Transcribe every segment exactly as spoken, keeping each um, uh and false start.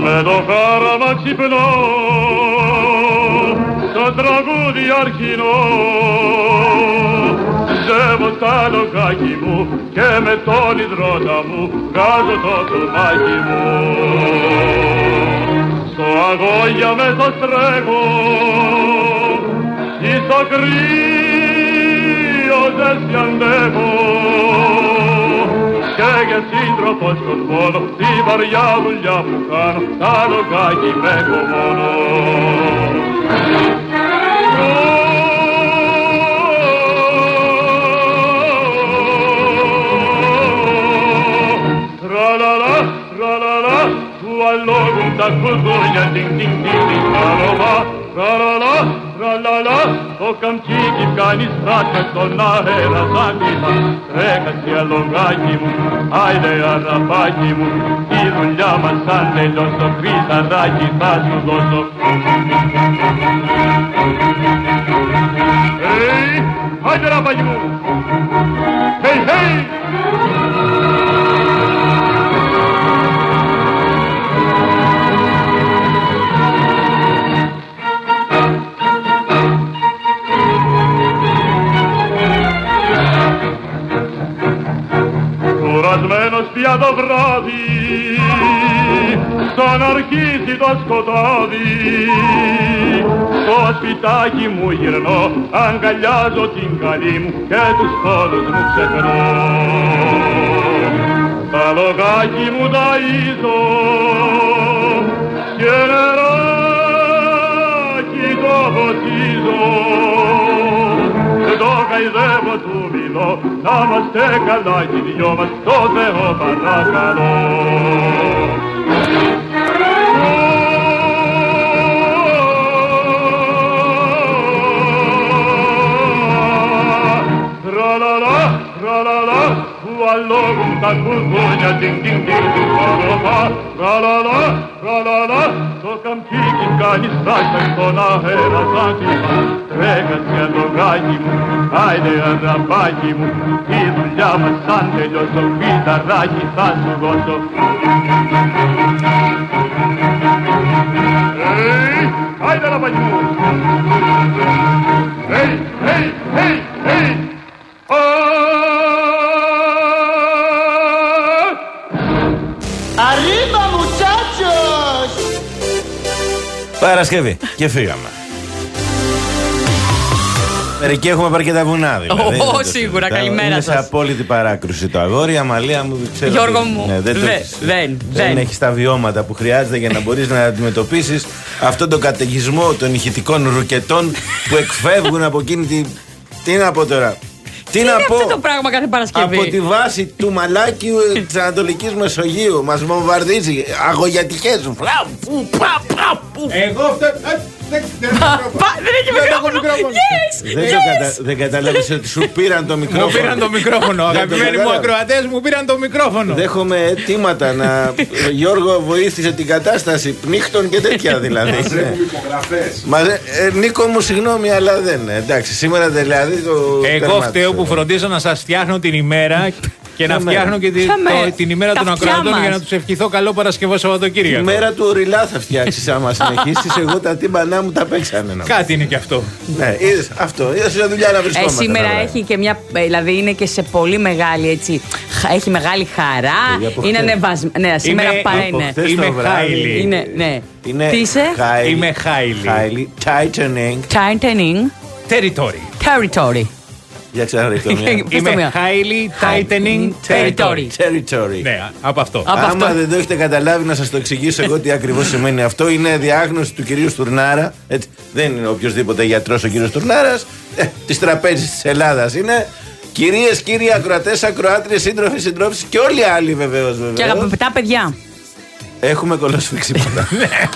Με το χάραμα ξυπνώ, στο τραγούδι αρχινό, ζεύω στα λογάκι μου και με τον υδρότα μου βγάζω το κομμάκι μου. Στο αγώγια με το στρέχω, ή στο κρύο δεν σε αντέχω, και για σύντροφο στον πόνο, τη βαριά δουλειά που κάνω, τα λογάκι με έχω μόνο. Τραλαλα, τραλαλα, του αλόγουν τα κουδούνια, τιν τιν τιν τιν, τραλαλα, τραλαλα, τραλαλα, το καμτσίκι κάνει στράκα στον αέρα σαν πίτα. Τρέχασε αλογάκι μου, άιντε αραπάκι μου, τη δουλειά μας αν τελειώσω, χρυσαράκι θα σου δώσω. Hey, άιντε ραπάκι μου, hey, hey! Κουρασμένος πια το βράδυ, σαν αρχίσει το σκοτάδι, στο σπιτάκι μου γυρνώ, αγκαλιάζω την καλή μου και τους πόνους μου ξεχνώ. Τα λογάκι μου ταΐζω και νεράκι το ποτίζω, το καηδεύω του μιλώ, να είμαστε καλά κι οι δυο μας, το Θεό παρακαλώ. Τραλαλα, τραλαλα, που αλόγουν τα κουδούνια, τιν τιν τιν τιν, τραλαλα, τραλαλα, το καμτσίκι κάνει στάχτα στον αέρα σαν τύπα. Τρέχασε αλογάκι μου, άιντε αραπάκι μου, τη δουλειά μας σαν τελειώσω, φυταράκι θα σου δώσω. Hey, άιντε αραπάκι μου! Hey, hey, hey, hey! Arriba, muchachos! Παρασκευή και φύγαμε. Μερικοί έχουμε πάρει και τα βουνά, δηλαδή. Ω, σίγουρα, καλημέρα σας. Είναι σε απόλυτη παράκρουση το αγόρι, Αμαλία μου, ξέρω. Γιώργο μου, ναι, δεν, δε, έχεις, δεν, δεν δεν. έχεις τα βιώματα που χρειάζεται για να μπορείς να αντιμετωπίσεις αυτόν τον καταιγισμό των ηχητικών ρουκετών που εκφεύγουν από εκείνη τη... Τι να πω τώρα. Τι είναι να πω, αυτό το πράγμα κάθε Παρασκευή. από τη βάση του Μαλάκιου της Ανατολικής Μεσογείου μας βομβαρδίζει αγωγιατικές σου. Εγώ αυτό... Δεν έχει μικρόφωνο. Δεν κατάλαβες ότι σου πήραν το μικρόφωνο. Μου πήραν το μικρόφωνο. Αγαπημένοι μου ακροατές μου πήραν το μικρόφωνο. Δέχομαι αιτήματα να... Γιώργο, βοήθησε την κατάσταση πνίχτων και τέτοια δηλαδή. Μα Νίκο μου, συγγνώμη, αλλά δεν. Εντάξει, σήμερα δηλαδή το... Εγώ φταίω που φροντίζω να σας φτιάχνω την ημέρα και να φτιάχνω και την ημέρα των ακροατών για να τους ευχηθώ καλό Παρασκευό Σαββατοκύριακο. Η μέρα του Οριλά θα φτιάξεις άμα συνεχίσεις. Εγώ τα τύμπανά μου τα παίξανε. Κάτι είναι και αυτό. Ναι, είδες αυτό. Είδες μια δουλειά να βρισκόμαστε. Ε, σήμερα έχει και μια. Δηλαδή είναι και σε πολύ μεγάλη έτσι. Έχει μεγάλη χαρά. Είναι ανεβασμένο. Ναι, σήμερα πάει είναι. Είμαι Χάιλι. Είναι, ναι. Είναι Τι είσαι? Είμαι Χάιλι. Tightening. Tightening. Territory. Territory. Για ξαναρρեք το μία. Είμαι highly tightening territory. Territory. Ναι, από αυτό. Άμα δεν το έχετε καταλάβει, να σας το εξηγήσω εγώ τι ακριβώς σημαίνει αυτό. Είναι διάγνωση του κυρίου Στουρνάρα. Έτσι, δεν είναι οποιοδήποτε γιατρός ο κύριος Στουρνάρας. Ε, της τραπέζης της Ελλάδας είναι. Κυρίες, κύριοι ακροατές, ακροάτριες, σύντροφοι, συντρόφοι και όλοι οι άλλοι βεβαίως. Και αγαπητά παιδιά. Έχουμε κολοσφίξει πάντα.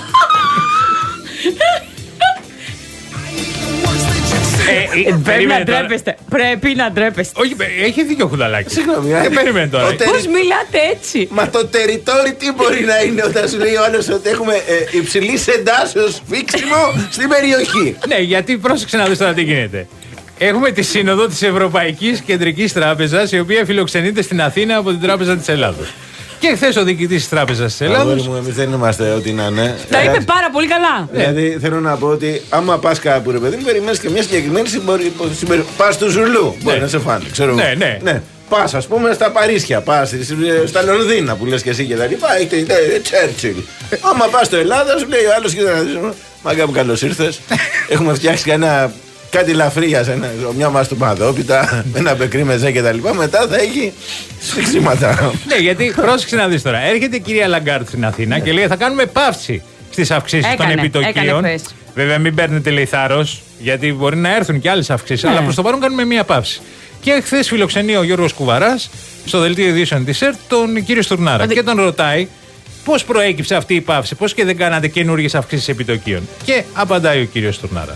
Ε, ε, πρέπει να ντρέπεστε. Πρέπει να ντρέπεστε. Όχι, έχει δίκιο Χουδαλάκη. Συγγνώμη. Δεν περιμένει τώρα. Πώς μιλάτε έτσι? Μα το territory τι μπορεί να είναι όταν σου λέει ο άλλος ότι έχουμε ε, υψηλής εντάσεως φίξιμο στην περιοχή. Ναι, γιατί πρόσεξε να δεις τώρα τι γίνεται. Έχουμε τη σύνοδο της Ευρωπαϊκής Κεντρικής Τράπεζας, η οποία φιλοξενείται στην Αθήνα από την Τράπεζα της Ελλάδος. Και χθες ο διοικητής της Τράπεζας της Ελλάδος. Εμείς δεν είμαστε ό,τι να είναι. Τα είπε πάρα πολύ καλά. Δηλαδή θέλω να πω ότι άμα πας κάπου, ρε παιδί μου, περιμένεις και μια συγκεκριμένη συμπεριφορά. Πας του Ζουλού, μπορεί να σε φάνε, ξέρω. Ναι, ναι. ναι. Πας, ας πούμε, στα Παρίσια, πας στα Λονδίνα που λες και εσύ και τα λοιπά. Έχετε Τσέρτσιλ. Άμα πας στο Ελλάδα, σου λέει ο άλλος, κοίτα να δεις. Μάγκα μου, καλώς ήρθες. Έχουμε φτιάξει κανένα. Κάτι λαφρία, μια μαστοπαδόπιτα, ένα πεκρί μεζέ και τα λοιπά. Μετά θα έχει σφιξίματα. Ναι, γιατί πρόσεξε να δεις τώρα. Έρχεται η κυρία Λαγκάρτ στην Αθήνα και λέει θα κάνουμε παύση στις αυξήσεις των επιτοκίων. Βέβαια, μην παίρνετε λέει θάρρος, γιατί μπορεί να έρθουν και άλλες αυξήσεις. Αλλά προς το παρόν κάνουμε μία παύση. Και χθες φιλοξενεί ο Γιώργος Κουβαράς στο δελτίο ειδήσεων της ΕΡΤ τον κύριο Στουρνάρα. Και τον ρωτάει πώς προέκυψε αυτή η παύση, πώς και δεν κάνατε καινούργιες αυξήσεις επιτοκίων. Και απαντάει ο κύριος Στουρνάρας.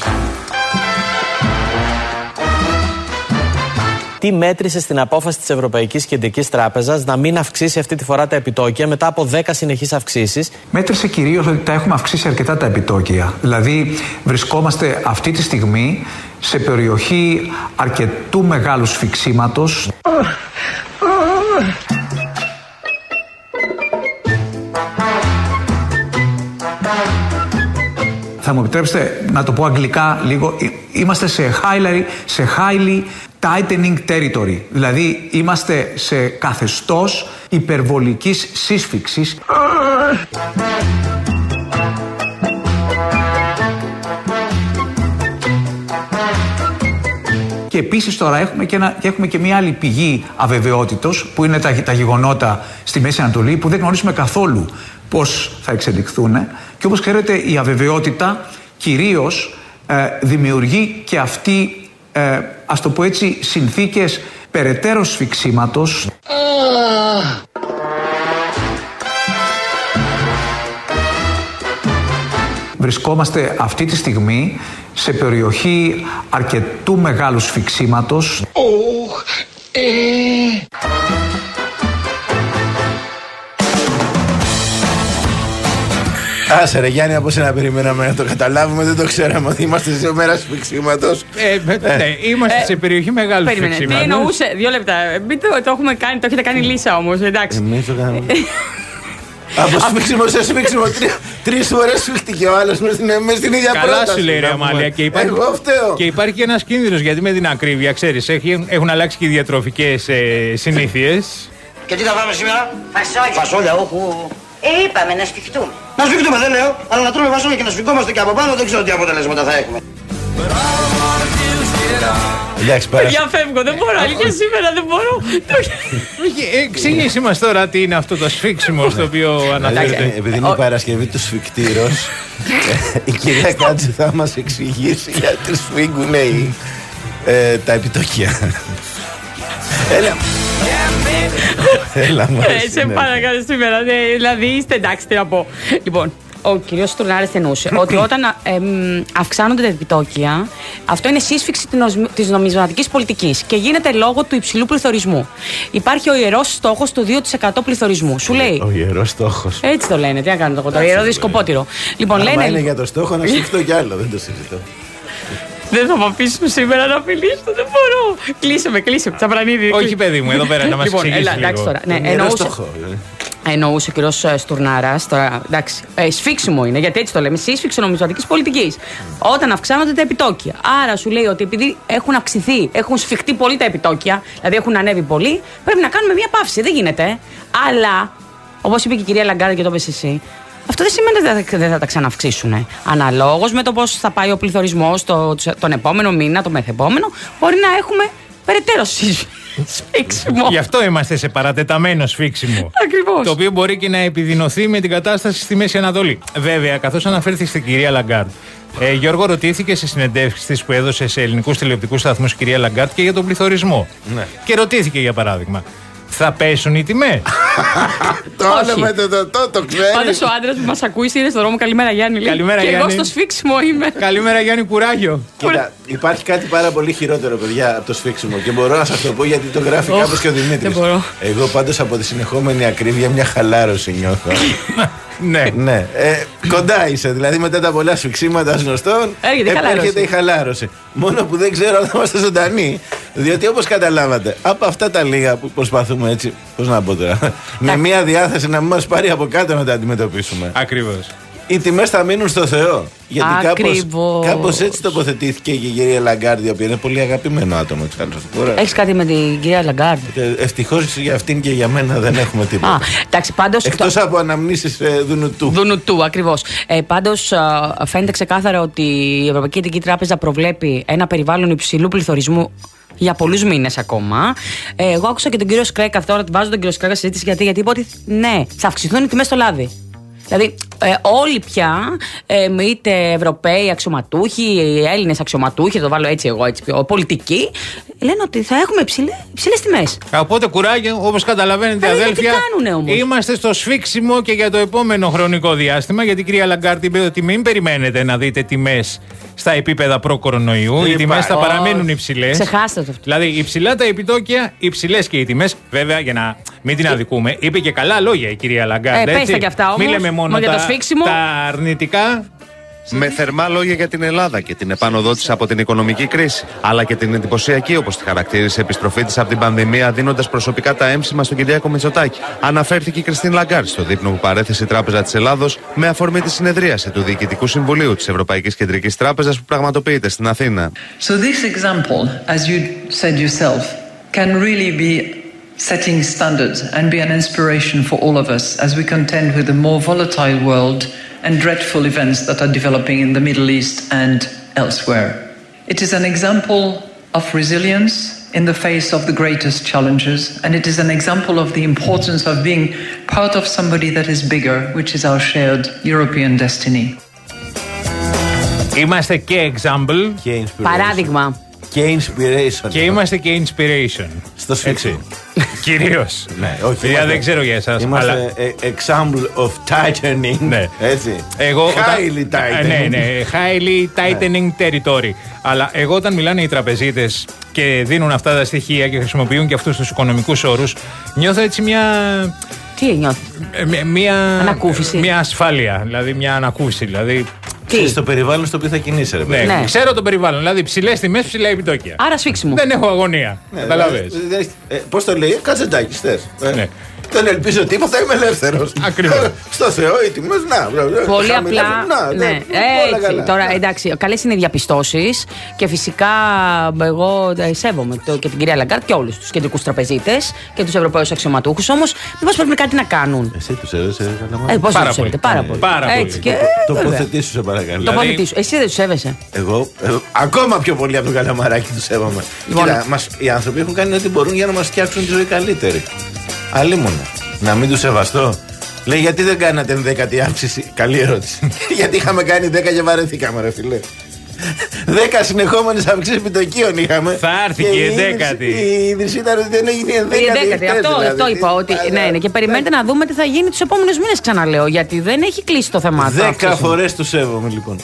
Τι μέτρησε στην απόφαση της Ευρωπαϊκής Κεντρικής Τράπεζας να μην αυξήσει αυτή τη φορά τα επιτόκια μετά από δέκα συνεχείς αυξήσεις? Μέτρησε κυρίως ότι τα έχουμε αυξήσει αρκετά τα επιτόκια. Δηλαδή, βρισκόμαστε αυτή τη στιγμή σε περιοχή αρκετού μεγάλου σφιξίματος. Θα μου επιτρέψετε να το πω αγγλικά λίγο. Είμαστε σε highly, σε highly tightening territory. Δηλαδή είμαστε σε καθεστώς υπερβολικής σύσφυξης. Και επίσης τώρα έχουμε και, ένα, έχουμε και μια άλλη πηγή αβεβαιότητος που είναι τα, τα γεγονότα στη Μέση Ανατολή που δεν γνωρίζουμε καθόλου πώς θα εξελιχθούν. Και όπως ξέρετε η αβεβαιότητα κυρίως ε, δημιουργεί και αυτή, ε, ας το πω έτσι, συνθήκες περαιτέρω σφιξίματος. Βρισκόμαστε αυτή τη στιγμή σε περιοχή αρκετού μεγάλου σφιξίματος. Άσε ρε Γιάννη, από σένα περιμέναμε να το καταλάβουμε, δεν το ξέραμε ότι είμαστε σε μέρα σφιξίματος. Ε, ναι, είμαστε σε περιοχή μεγάλου σφιξίματος. Τι εννοούσε, δύο λεπτά, μην το, το έχουμε κάνει, το έχετε κάνει λύσα όμως, εντάξει. Εμείς το κάναμε. Από σφίξιμο σε σφίξιμο, τρεις φορές σφίχτηκε ο άλλος μες στην ίδια πρόταση. Καλά σου λέει ρε Αμάλια. Και υπάρχει, εγώ φταίω. Και υπάρχει και ένας κίνδυνος, γιατί με την ακρίβεια, ξέρεις, έχουν αλλάξει και οι διατροφικές ε, συνήθειες. Και τι θα πάμε σήμερα? Φασόλια. Φασόλια, όχου. Ε, είπαμε να σφιχτούμε. Να σφιχτούμε δεν λέω, αλλά να τρώμε φασόλια και να σφιχτόμαστε και από πάνω δεν ξέρω τι αποτελέσματα θα έχουμε. Εντάξει, πέρα. Για φεύγω, δεν μπορώ, αλήθεια σήμερα δεν μπορώ. Εξήγησή μας τώρα τι είναι αυτό το σφίξιμο στο οποίο αναφέρεται. Επειδή είναι η Παρασκευή του σφικτήρος, η κυρία Κάτζη θα μας εξηγήσει γιατί σφίγγουν τα επιτόκια. Έλα. Έλα μου αρέσει. Σε παρακαλώ σήμερα, δηλαδή είστε εντάξει τι να πω. Λοιπόν, ο κύριος Στουρνάρης εννοούσε ότι όταν εμ, αυξάνονται τα επιτόκια, αυτό είναι σύσφυξη της νομισματικής πολιτικής και γίνεται λόγω του υψηλού πληθωρισμού. Υπάρχει ο ιερός στόχος του δύο τοις εκατό πληθωρισμού. Σου λέει. Ο ιερός στόχος. Έτσι το λένε, τι να κάνω το, το ιερό δισκοπότηρο. Λοιπόν, άμα λένε. Είναι για το στόχο να σφιχτώ κι άλλο, δεν το συζητώ. Δεν θα με αφήσουν σήμερα να μιλήσω, δεν μπορώ. Κλείσε με, κλείσε με, Τσαπρανίδη. Όχι, παιδί μου, εδώ πέρα να μας λοιπόν, εξηγήσεις έλα, εντάξει, λίγο. τώρα. Ναι, εννοούσε, εννοούσε ο κύριος Στουρνάρας. Τώρα, εντάξει, ε, σφίξιμο είναι, γιατί έτσι το λέμε. Σύσφιξη νομισματικής πολιτικής. Όταν αυξάνονται τα επιτόκια. Άρα σου λέει ότι επειδή έχουν αυξηθεί, έχουν σφιχτεί πολύ τα επιτόκια, δηλαδή έχουν ανέβει πολύ, πρέπει να κάνουμε μια παύση. Δεν γίνεται. Αλλά, όπως είπε και η κυρία Λαγκάρντ και το είπες εσύ, αυτό δεν σημαίνει ότι δεν θα τα ξαναυξήσουν. Αναλόγως με το πώς θα πάει ο πληθωρισμός το, τον επόμενο μήνα, το μεθεπόμενο, μπορεί να έχουμε περαιτέρω σφίξιμο. Γι' αυτό είμαστε σε παρατεταμένο σφίξιμο. Ακριβώς. Το οποίο μπορεί και να επιδεινωθεί με την κατάσταση στη Μέση Ανατολή. Βέβαια, καθώς αναφέρθηκε στην κυρία Λαγκάρντ, ε, Γιώργο, ρωτήθηκε σε συνεντεύξεις της που έδωσε σε ελληνικούς τηλεοπτικούς σταθμούς η κυρία Λαγκάρντ και για τον πληθωρισμό. Ναι. Και ρωτήθηκε για παράδειγμα, θα πέσουν οι τιμές? Το άλλο με το το το ξέρει. Πάντως ο άντρας που μας ακούει είναι στον δρόμο. Καλημέρα Γιάννη. Καλημέρα και Γιάννη. εγώ στο σφίξιμο είμαι. Καλημέρα Γιάννη, κουράγιο. Κοίτα, υπάρχει κάτι πάρα πολύ χειρότερο, παιδιά, από το σφίξιμο και μπορώ να σας το πω γιατί το γράφει oh, κάπως και ο Δημήτρης. Εγώ πάντως από τη συνεχόμενη ακρίβεια μια χαλάρωση νιώθω. Ναι. ναι. Ε, κοντά είσαι, δηλαδή μετά τα πολλά σφιξίματα γνωστών, έρχεται, έρχεται η χαλάρωση. Μόνο που δεν ξέρω αν θα είμαστε ζωντανοί. Διότι όπως καταλάβατε, από αυτά τα λίγα που προσπαθούμε έτσι, πώς να πω τώρα, με μια διάθεση να μην μας πάρει από κάτω να τα αντιμετωπίσουμε. Ακριβώς. Οι τιμές θα μείνουν στο Θεό. Γιατί κάπως, κάπως έτσι τοποθετήθηκε και η κυρία Λαγκάρντ, η οποία είναι πολύ αγαπημένο άτομο. Έχεις κάτι με την κυρία Λαγκάρντ? Ευτυχώς για αυτήν και για μένα δεν έχουμε τίποτα. Εκτός από αναμνήσεις ε, Δουνουτού. Δουνουτού, ακριβώς. Ε, πάντως φαίνεται ξεκάθαρα ότι η Ευρωπαϊκή Κεντρική Τράπεζα προβλέπει ένα περιβάλλον υψηλού πληθωρισμού για πολλούς μήνες ακόμα. Ε, εγώ άκουσα και τον κύριο Σκρέκα, τώρα βάζω τον κύριο Σκρέκα στη συζήτηση γιατί, γιατί είπε ότι ναι, θα αυξηθούν οι τιμές στο λάδι. Δηλαδή, ε, όλοι πια, ε, είτε Ευρωπαίοι αξιωματούχοι, Έλληνες αξιωματούχοι, θα το βάλω έτσι εγώ, έτσι πιο πολιτικοί, λένε ότι θα έχουμε υψηλές τιμές. Οπότε κουράγιο, όπως καταλαβαίνετε, Άρα, αδέλφια, όμως. είμαστε στο σφίξιμο και για το επόμενο χρονικό διάστημα. Γιατί η κυρία Λαγκάρντ είπε ότι μην περιμένετε να δείτε τιμές στα επίπεδα προ-κορονοϊού. Οι τιμές θα παραμένουν υψηλές. Ξεχάστε το αυτό. Δηλαδή, υψηλά τα επιτόκια, υψηλές και οι τιμές. Βέβαια, για να μην την αδικούμε, είπε και καλά λόγια η κυρία Λαγκάρντ. Ε, πέστε και αυτά όμως. Μην λέμε μόνο για τα, το σφίξιμο. τα αρνητικά. Με θερμά λόγια για την Ελλάδα και την επάνωδό της από την οικονομική κρίση, αλλά και την εντυπωσιακή, όπως τη χαρακτήρισε, επιστροφή της από την πανδημία, δίνοντας προσωπικά τα έμψημα στον Κυριάκο Μητσοτάκη, αναφέρθηκε η Κριστίν Λαγκάρντ στο δείπνο που παρέθεσε η Τράπεζα της Ελλάδος με αφορμή τη συνεδρίαση του Διοικητικού Συμβουλίου της Ευρωπαϊκής Κεντρικής Τράπεζας που πραγματοποιείται στην Αθήνα. So this example, as you said yourself, can really be setting standards and be an inspiration for all of us as we contend with a more volatile world and dreadful events that are developing in the Middle East and elsewhere. It is an example of resilience in the face of the greatest challenges, and it is an example of the importance of being part of somebody that is bigger, which is our shared European destiny. Είμαστε και example. Και παράδειγμα. Και inspiration. Και είμαστε και inspiration. Στο σφίξιμο. Κυρίως. Ναι, όχι. Δηλαδή δεν ξέρω για εσάς. Είμαστε αλλά... example of tightening. Ναι. Έτσι. Εγώ, highly όταν... tightening. Ναι, ναι. Highly tightening territory. Αλλά εγώ όταν μιλάνε οι τραπεζίτες και δίνουν αυτά τα στοιχεία και χρησιμοποιούν και αυτούς τους οικονομικούς όρους, νιώθω έτσι μια... Τι νιώθω? Μια... Ανακούφιση. Μια ασφάλεια. Δηλαδή μια ανακούφιση. Δηλαδή... Στο περιβάλλον στο οποίο θα κινείσαι, ρε παιδί. Ναι, ναι. Ξέρω το περιβάλλον. Δηλαδή ψηλές τιμές, ψηλά επιτόκια. Άρα σφίξιμο. Δεν έχω αγωνία. Ναι, καταλαβες. Δηλαδή, ε, πώς το λέει, κάτσε τάκι, θες. Ναι. Δεν ελπίζω τίποτα, είμαι ελεύθερος. Ακριβώς. Στο Θεό οι τιμές, να. Πολύ απλά. Να, ναι. Έτσι, τώρα εντάξει, καλές είναι οι διαπιστώσεις και φυσικά εγώ σέβομαι το, και την κυρία Λαγκάρντ και όλους τους κεντρικούς τραπεζίτες και τους Ευρωπαίους αξιωματούχους. Όμως μήπως πρέπει κάτι να κάνουν. Εσύ τους έδωσε καλά. Ε, πώς δεν τους σέβεται, πάρα πολύ. Πάρα πολύ. Έτσι, και, τοποθετήσου σε παρακαλώ. Τοποθετήσου. Εσύ δεν τους σέβεσαι. Εγώ ακόμα πιο πολύ από τον Καλαμαράκη τους σέβομαι. Κοίτα, οι άνθρωποι έχουν κάνει ό,τι μπορούν για να μας φτιάξουν τη ζωή καλύτερη. Αλλήμωνα. Να μην του σεβαστώ. Λέει, γιατί δεν κάνατε ενδέκατη αύξηση? Καλή ερώτηση. Γιατί είχαμε κάνει δέκα και βαρεθήκαμε, ρε φίλε. Δέκα συνεχόμενες αυξήσεις επιτοκίων είχαμε. Θα έρθει και η ενδέκατη. Η είδηση ήταν ότι δεν έγινε η ενδέκατη. Αυτό, δηλαδή. αυτό είπα. Ότι, ναι, ναι, και περιμένετε να δούμε τι θα γίνει τους επόμενους μήνες, ξαναλέω. Γιατί δεν έχει κλείσει το θέμα αυτό. Δέκα φορές του σέβομαι, λοιπόν.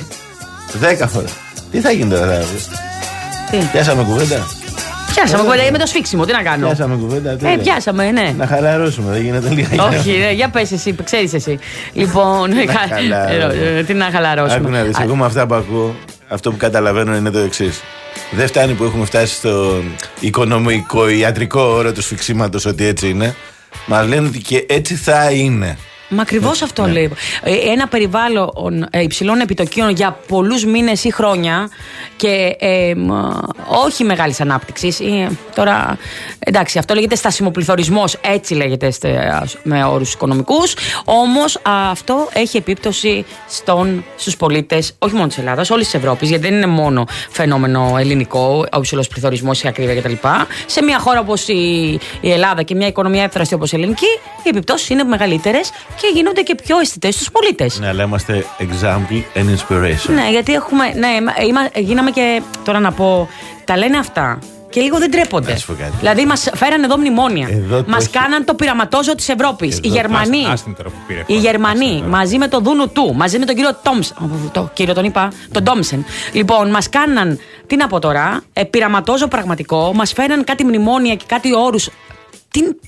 Δέκα φορές. Τι θα γίνει τώρα, Τι. Πιάσαμε κουβέντα. Πιάσαμε κουβέντα με το σφίξιμο, τι να κάνω. Πιάσαμε κουβέντα. Ε, πιάσαμε, ναι. Να χαλαρώσουμε, δεν γίνεται λίγα. Όχι, ναι, για πες εσύ, ξέρεις εσύ. Λοιπόν, τι να χαλαρώσουμε. Άκου να δεις, εγώ με αυτά που ακούω, αυτό που καταλαβαίνω είναι το εξής. Δεν φτάνει που έχουμε φτάσει στο οικονομικό, ιατρικό όρο του σφιξίματος ότι έτσι είναι. Μας λένε ότι και έτσι θα είναι. Μα ακριβώς αυτό ναι. λέει. Ένα περιβάλλον υψηλών επιτοκίων για πολλούς μήνες ή χρόνια και ε, όχι μεγάλης ανάπτυξης. Ε, τώρα, εντάξει, αυτό λέγεται στασιμοπληθωρισμός, έτσι λέγεται με όρους οικονομικούς. Όμως αυτό έχει επίπτωση στον, στους πολίτες, όχι μόνο της Ελλάδας, όλης της Ευρώπης, γιατί δεν είναι μόνο φαινόμενο ελληνικό, ο υψηλός πληθωρισμός, η ακρίβεια κτλ. Σε μια χώρα όπως η, η Ελλάδα και μια οικονομία εύθραστη όπως η ελληνική, οι επιπτώσεις είναι μεγαλύτερες και γίνονται και πιο αισθητές στους πολίτες. Ναι, αλλά είμαστε example and inspiration. Ναι, γιατί έχουμε. Ναι, είμα, γίναμε και. Τώρα να πω. Τα λένε αυτά. Και λίγο δεν τρέπονται. Δηλαδή, μας φέραν εδώ μνημόνια. Μας έχει... κάναν το πειραματόζωο της Ευρώπης. Οι Γερμανοί. Οι Γερμανοί μαζί με το Δουνουτού, μαζί με τον κύριο Τόμσεν. Το κύριο τον είπα, τον Τόμσεν. Λοιπόν, μας κάναν. Τι να πω τώρα. Ε, πειραματόζωο πραγματικό. Μας φέραν κάτι μνημόνια και κάτι όρους. Τι. τι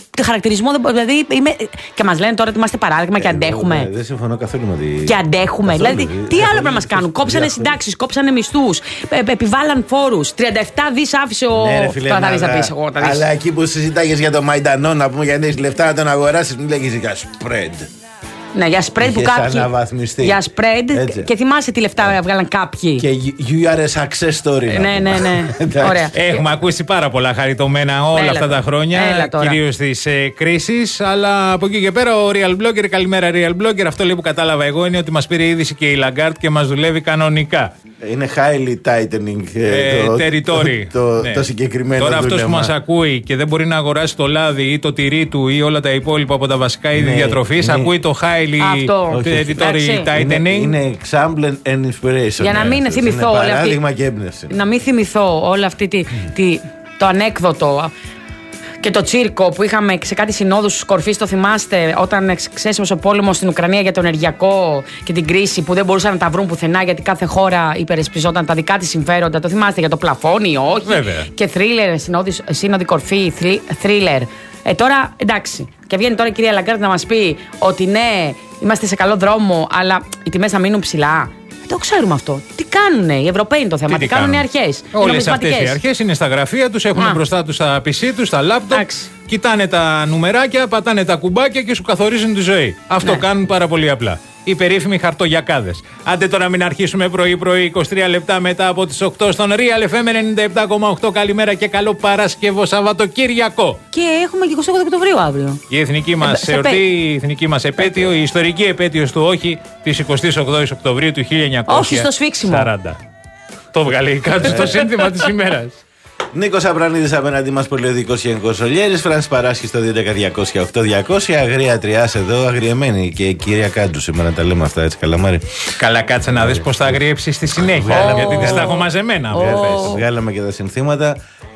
χαρακτηρισμό. Δηλαδή, είμαι... και μας λένε τώρα ότι είμαστε παράδειγμα και αντέχουμε. Ναι, δεν συμφωνώ καθόλου με τη. Και αντέχουμε. Καθόλου. Δηλαδή, τι άλλο πρέπει να μας κάνουν. Κόψανε συντάξεις, κόψανε μισθούς, επιβάλλαν φόρους. τριάντα επτά δις άφησε ο. Ναι, ρε, φίλε, τώρα θα να, δεις να πεις εγώ. Αλλά εκεί που συζητάγες για το Μαϊντανό, να πούμε για να έχεις λεφτά να τον αγοράσεις, μην λέγεις για spread. Ναι, για spread που κάποιοι. Για spread. Έτσι. Και θυμάσαι τι λεφτά έβγαλαν κάποιοι. Και you are a success story. Ναι, ναι, ναι. Ωραία. Έχουμε ακούσει πάρα πολλά χαριτωμένα όλα Έλα αυτά τα χρόνια. Κυρίως στις ε, κρίσεις. Αλλά από εκεί και πέρα ο Real Blogger, καλημέρα Real Blogger. Αυτό λέει που κατάλαβα εγώ είναι ότι μας πήρε είδηση και η Lagarde και μας δουλεύει κανονικά. Είναι highly tightening ε, το, territory. Το, το, ναι. το συγκεκριμένο. Τώρα αυτός που μας ακούει και δεν μπορεί να αγοράσει το λάδι ή το τυρί του ή όλα τα υπόλοιπα από τα βασικά είδη ναι, διατροφής, είναι... ακούει το highly territory tightening. Είναι, είναι example and inspiration. Για να μην θυμηθώ είναι όλα παράδειγμα αυτή, και έμπνευση. Να μην θυμηθώ όλα αυτή τη, τη, το ανέκδοτο και το τσίρκο που είχαμε σε κάτι συνόδους κορφής, το θυμάστε, όταν ξέσπασε ο πόλεμος στην Ουκρανία για το ενεργειακό και την κρίση που δεν μπορούσαν να τα βρουν πουθενά γιατί κάθε χώρα υπερεσπιζόταν τα δικά της συμφέροντα. Το θυμάστε για το πλαφόνι, όχι. Βέβαια. Και θρίλερ, σύνοδη κορφή, θρίλερ. Ε, τώρα εντάξει. Και βγαίνει τώρα η κυρία Λαγκάρντ να μας πει ότι ναι, είμαστε σε καλό δρόμο, αλλά οι τιμές θα μείνουν ψηλά. Το ξέρουμε αυτό. Τι κάνουνε οι Ευρωπαίοι είναι το θέμα, τι, τι κάνουν οι αρχές. Όλες αυτές οι αρχές είναι στα γραφεία τους, έχουν Α. μπροστά τους τα πι σι τους, τα λάπτοπ, κοιτάνε τα νουμεράκια, πατάνε τα κουμπάκια και σου καθορίζουν τη ζωή. Αυτό ναι. κάνουν πάρα πολύ απλά. Οι περίφημοι χαρτογιακάδες. Άντε τώρα μην αρχίσουμε πρωί-πρωί, είκοσι τρία λεπτά μετά από τις οκτώ στον Real εφ εμ ενενήντα επτά κόμμα οκτώ. Καλημέρα και καλό Παρασκευό Σαββατοκύριακο. Και έχουμε και εικοστή όγδοη Οκτωβρίου αύριο. Η εθνική μας ε, εορτή, η εθνική μας επέτειο, η ιστορική επέτειος του όχι της εικοστής όγδοης Οκτωβρίου του χίλια εννιακόσια σαράντα. Όχι στο σφίξιμο. Το βγάλει κάτω στο σύνθημα της ημέρας. Νίκος Απρανίδης απέναντί μας, πολιοδικός Γενικός Ολιέρης. Φράνς Παράσχης στο δύο δέκα διακόσια οκτώ διακόσια. Αγρία Τριάς εδώ, αγριεμένη. Και η κυρία Κάντου σήμερα τα λέμε αυτά, έτσι καλαμάρι. Καλά, κάτσε να δεις πώς θα αγριέψει στη συνέχεια. Oh. Γιατί τις τα έχω μαζεμένα. Oh. Βγάλαμε και τα συνθήματα.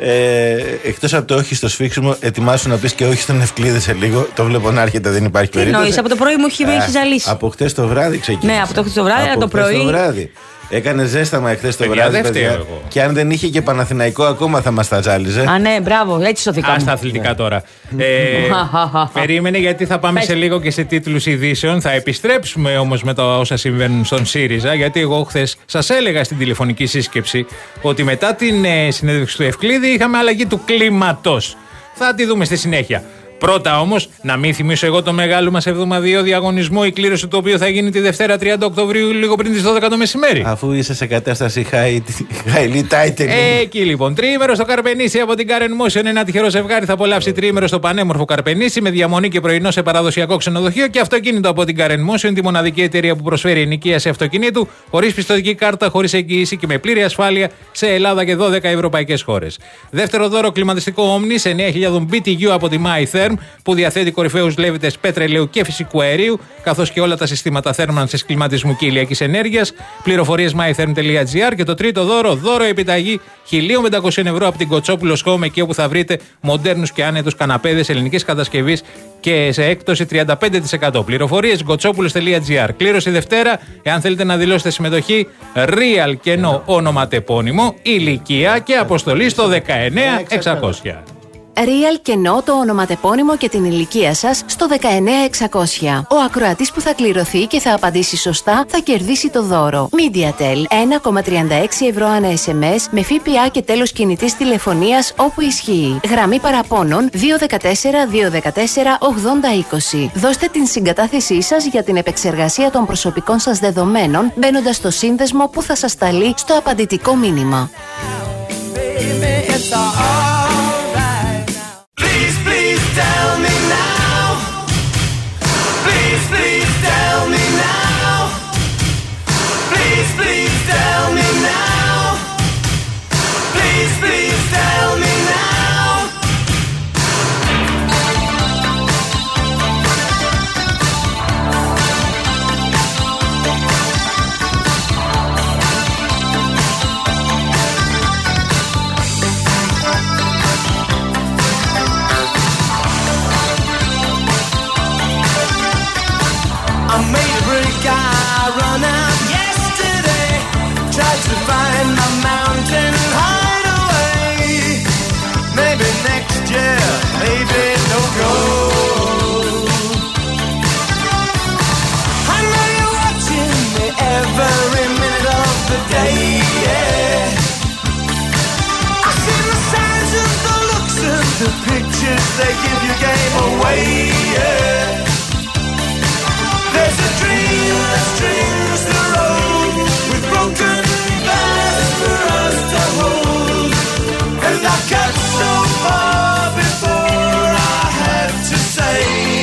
Ε, εκτός από το όχι στο σφίξιμο, ετοιμάσου να πεις και όχι στον Ευκλήδη σε λίγο. Το βλέπω να έρχεται, δεν υπάρχει περίπτωση. Τι εννοείς, από το πρωί μου έχει, έχει ζαλίσει. Από χτες το βράδυ ξεκίνησε. Ναι, από το χτες το βράδυ, από το πρωί. Έκανε ζέσταμα εχθές το βράδυ. Και αν δεν είχε και Παναθηναϊκό ακόμα θα μας τα ζάλιζε. Α, ναι, μπράβο, έτσι σωθήκαμε. Α, στα αθλητικά ναι. τώρα. ε, περίμενε γιατί θα πάμε Πες. σε λίγο και σε τίτλους ειδήσεων. Θα επιστρέψουμε όμως με τα όσα συμβαίνουν στον ΣΥΡΙΖΑ. Γιατί εγώ χθες σας έλεγα στην τηλεφωνική σύσκεψη ότι μετά την ε, συνέντευξη του Ευκλήδη είχαμε αλλαγή του κλίματος. Θα τη δούμε στη συνέχεια. Πρώτα όμως, να μην θυμίσω εγώ το μεγάλο μας εβδομαδιαίο διαγωνισμό, η κλήρωση του οποίου θα γίνει τη Δευτέρα τριάντα Οκτωβρίου, λίγο πριν τις δώδεκα το μεσημέρι. Αφού είσαι σε κατάσταση highly tightening. Εκεί λοιπόν. Τριήμερο στο Καρπενήσι από την Karen Motion. Ένα τυχερό ζευγάρι θα απολαύσει τριήμερο στο πανέμορφο Καρπενήσι με διαμονή και πρωινό σε παραδοσιακό ξενοδοχείο και αυτοκίνητο από την Karen Motion, τη μοναδική εταιρεία που προσφέρει ενοικίαση αυτοκινήτου, χωρίς πιστωτική κάρτα, χωρίς εγγύηση και με πλήρη ασφάλεια σε Ελλάδα και δώδεκα ευρωπαϊκές χώρες. Δεύτερο δώρο, κλιματιστικό Omnis εννέα χιλιάδες μπι τι γιου από τη MyTherm, που διαθέτει κορυφαίους λέβητες πετρελαίου και φυσικού αερίου, καθώς και όλα τα συστήματα θέρμανσης, κλιματισμού και ηλιακής ενέργειας. Πληροφορίες mytherm τελεία gr. Και το τρίτο δώρο, δώρο επιταγή χίλια πεντακόσια ευρώ από την Κοτσόπουλος Home, εκεί όπου θα βρείτε μοντέρνους και άνετους καναπέδες ελληνικής κατασκευής και σε έκπτωση τριάντα πέντε τοις εκατό. Πληροφορίες κοτσόπουλος τελεία gr. Κλήρωση Δευτέρα, εάν θέλετε να δηλώσετε συμμετοχή, Real κενό ονοματεπώνυμο, ηλικία και αποστολή στο δεκαεννέα εξακόσια. Real κενό το ονοματεπώνυμο και την ηλικία σας στο δεκαεννέα εξακόσια. Ο ακροατής που θα κληρωθεί και θα απαντήσει σωστά θα κερδίσει το δώρο. MediaTel ένα κόμμα τριάντα έξι ευρώ ανά ες εμ ες με ΦΠΑ και τέλος κινητής τηλεφωνίας όπου ισχύει. Γραμμή παραπώνων δύο ένα τέσσερα δύο ένα τέσσερα ογδόντα είκοσι. Δώστε την συγκατάθεσή σας για την επεξεργασία των προσωπικών σας δεδομένων μπαίνοντας στο σύνδεσμο που θα σας σταλεί στο απαντητικό μήνυμα. Maybe next year, maybe no go. pictures they give you game away, yeah. There's a dream that strings the road with broken glass for us to hold, and I got so far before I had to say,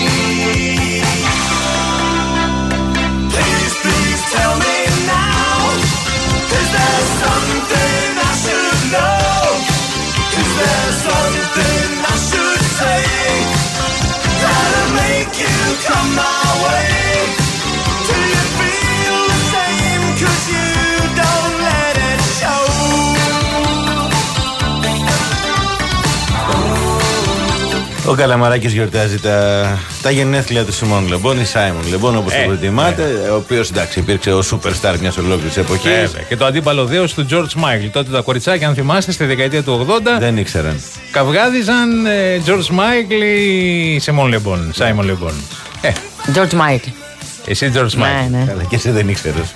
please, please tell me now, is there something I should know? Is there something I should say that'll make you come my way? Do you feel the same? 'Cause you don't let it show. Ο Καλαμαράκης γιορτάζει τα, τα γενέθλια του Σιμών Λεμπόν, ή Σάιμον Λεμπόν, όπως ε, το προτιμάτε. Ε. Ο οποίος, εντάξει, υπήρξε ο σούπερσταρ μιας ολόκληρης εποχής. Ε, και το αντίπαλο δέος του George Michael. Τότε τα κοριτσάκια, αν θυμάστε, στη δεκαετία του ογδόντα. Δεν ήξεραν. Καυγάδιζαν ε, George Michael ή Σιμών Λεμπόν. Σάιμον Λεμπόν. Ε. George Michael. Εσύ George Michael. Ναι, ναι. Καλά, και εσύ δεν ήξερες.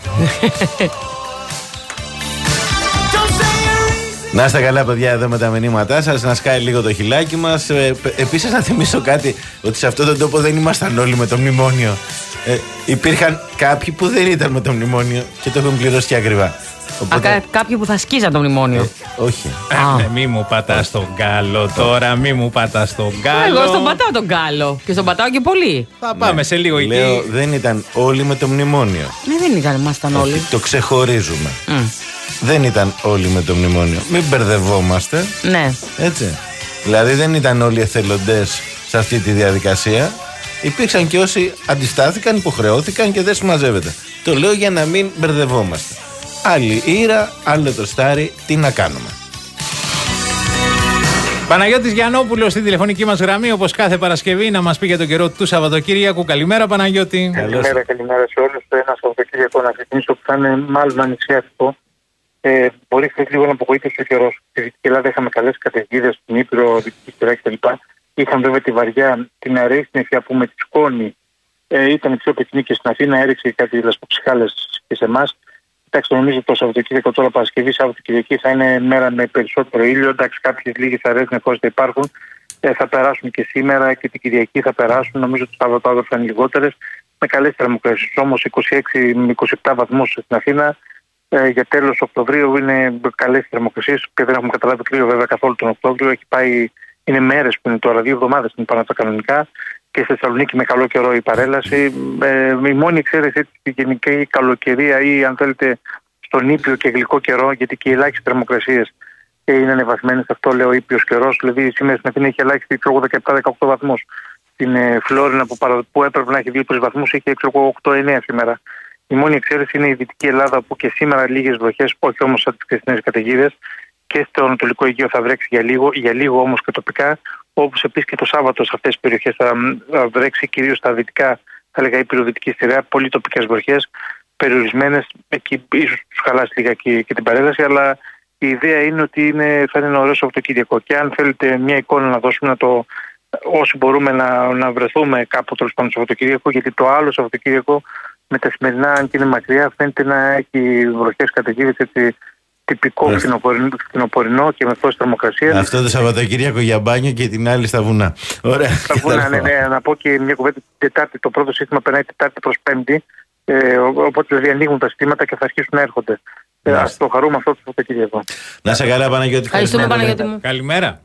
Να είστε καλά, παιδιά, εδώ με τα μηνύματά σας. Να σκάει λίγο το χιλάκι μας. Ε, επίσης, να θυμίσω κάτι: ότι σε αυτόν τον τόπο δεν ήμασταν όλοι με το μνημόνιο. Ε, υπήρχαν κάποιοι που δεν ήταν με το μνημόνιο και το έχουν πληρώσει και ακριβά. Οπότε... Α, κάποιοι που θα σκίζαν το μνημόνιο. Ε, όχι. Α, ναι, μη μου πατάς τον γκάλο τώρα, μη μου πατάς τον γκάλο. Εγώ στον πατάω τον γκάλο. Και στον πατάω και πολύ. Θα πάμε ναι. σε λίγο εκεί. Λέω, δεν ήταν όλοι με το μνημόνιο. Ναι, δεν ήταν, ήμασταν όλοι. Όχι, το ξεχωρίζουμε. Mm. Δεν ήταν όλοι με το μνημόνιο. Μην μπερδευόμαστε. Ναι. Έτσι. Δηλαδή δεν ήταν όλοι εθελοντές σε αυτή τη διαδικασία. Υπήρξαν και όσοι αντιστάθηκαν, υποχρεώθηκαν και δεν συμμαζεύεται. Το λέω για να μην μπερδευόμαστε. Άλλη ήρα, άλλο το στάρι, τι να κάνουμε. Παναγιώτης Γιαννόπουλος στην τηλεφωνική μας γραμμή, όπως κάθε Παρασκευή, να μας πει για τον καιρό του Σαββατοκύριακου. Καλημέρα, Παναγιώτη. Καλημέρα, καλημέρα σε όλους. Το ένα Σαββατοκύριακο να ξεκινήσω που θα είναι μάλλον ανοιξιάτικο. Ε, μπορεί χθες λίγο να απογοήτευσε ο καιρός. Στη Δυτική Ελλάδα είχαμε καλές καταιγίδες στην Ήπειρο, Δυτική Στερά κτλ. Είχαμε βέβαια τη βαριά, την αραιή συννεφιά που με τη σκόνη ε, ήταν η πιο πυκνή και στην Αθήνα έριξε κάτι λασποψυχάλες και σε εμάς. Εντάξει, νομίζω το Σαββατοκύριακο τώρα Παρασκευή, Σάββατο Κυριακή θα είναι μέρα με περισσότερο ήλιο. Εντάξει, κάποιες λίγες αραιές νεφώσεις θα υπάρχουν. Ε, θα περάσουν και σήμερα και την Κυριακή θα περάσουν. Νομίζω ότι το Σαββατοκύριακο θα είναι λιγότερες. Με καλές θερμοκρασίες όμως, είκοσι έξι με είκοσι επτά βαθμούς στην Αθήνα. Ε, για τέλος Οκτωβρίου είναι καλές θερμοκρασίες και δεν έχουμε καταλάβει κρύο βέβαια καθόλου τον Οκτώβριο. Έχει πάει, είναι μέρες που είναι τώρα, δύο εβδομάδες είναι πάνω από τα κανονικά. Και στη Θεσσαλονίκη με καλό καιρό η παρέλαση. Ε, η μόνη εξαίρεση στη γενική καλοκαιρία ή αν θέλετε στον ήπιο και γλυκό καιρό, γιατί και οι ελάχιστες θερμοκρασίες είναι ανεβασμένες. Αυτό λέω ήπιος καιρός. Δηλαδή σήμερα στην Αθήνα έχει ελάχιστη δεκαεπτά με δεκαοκτώ βαθμούς. Στην ε, Φλόρινα που, παρα, που έπρεπε να έχει δύο τρεις βαθμούς είχε οκτώ εννέα σήμερα. Η μόνη εξαίρεση είναι η Δυτική Ελλάδα που και σήμερα λίγες βροχές, όχι όμως σαν τις χθεσινές καταιγίδες. Και στο Ανατολικό Αιγαίο θα βρέξει για λίγο, για λίγο όμως και τοπικά. Όπως επίσης και το Σάββατο σε αυτές τις περιοχές θα βρέξει κυρίως στα δυτικά, θα λέγα υπηροδυτική στερεά, πολύ τοπικές βροχές, περιορισμένες, εκεί ίσως τους χαλάσει λίγα και, και την παρέλαση, αλλά η ιδέα είναι ότι είναι, θα είναι ένα ωραίο Σαββατοκύριακο. Και αν θέλετε μια εικόνα να δώσουμε, να το, όσοι μπορούμε να, να βρεθούμε κάπου τέλος πάντων το Σαββατοκύριακο, γιατί το άλλο Σαββατοκύριακο με τα σημερινά, αν και είναι μακριά, φαίνεται να έχει βροχές καταιγίδες, έτσι. Τυπικό φθινοπορεινό και με φως θερμοκρασία. Αυτό το Σαββατοκύριακο για μπάνιο και την άλλη στα βουνά. Ωραία. Στα βουνά, ναι, ναι. Να πω και μια κουβέντα. Τετάρτη, το πρώτο σύστημα περνάει Τετάρτη προς Πέμπτη. Ε, οπότε δηλαδή ανοίγουν τα συστήματα και θα αρχίσουν να έρχονται. Ε, ας το χαρούμε αυτό το Σαββατοκύριακο. Να σε καλά, Παναγιώτη. Ευχαριστούμε, Παναγιώτη μου. Καλημέρα.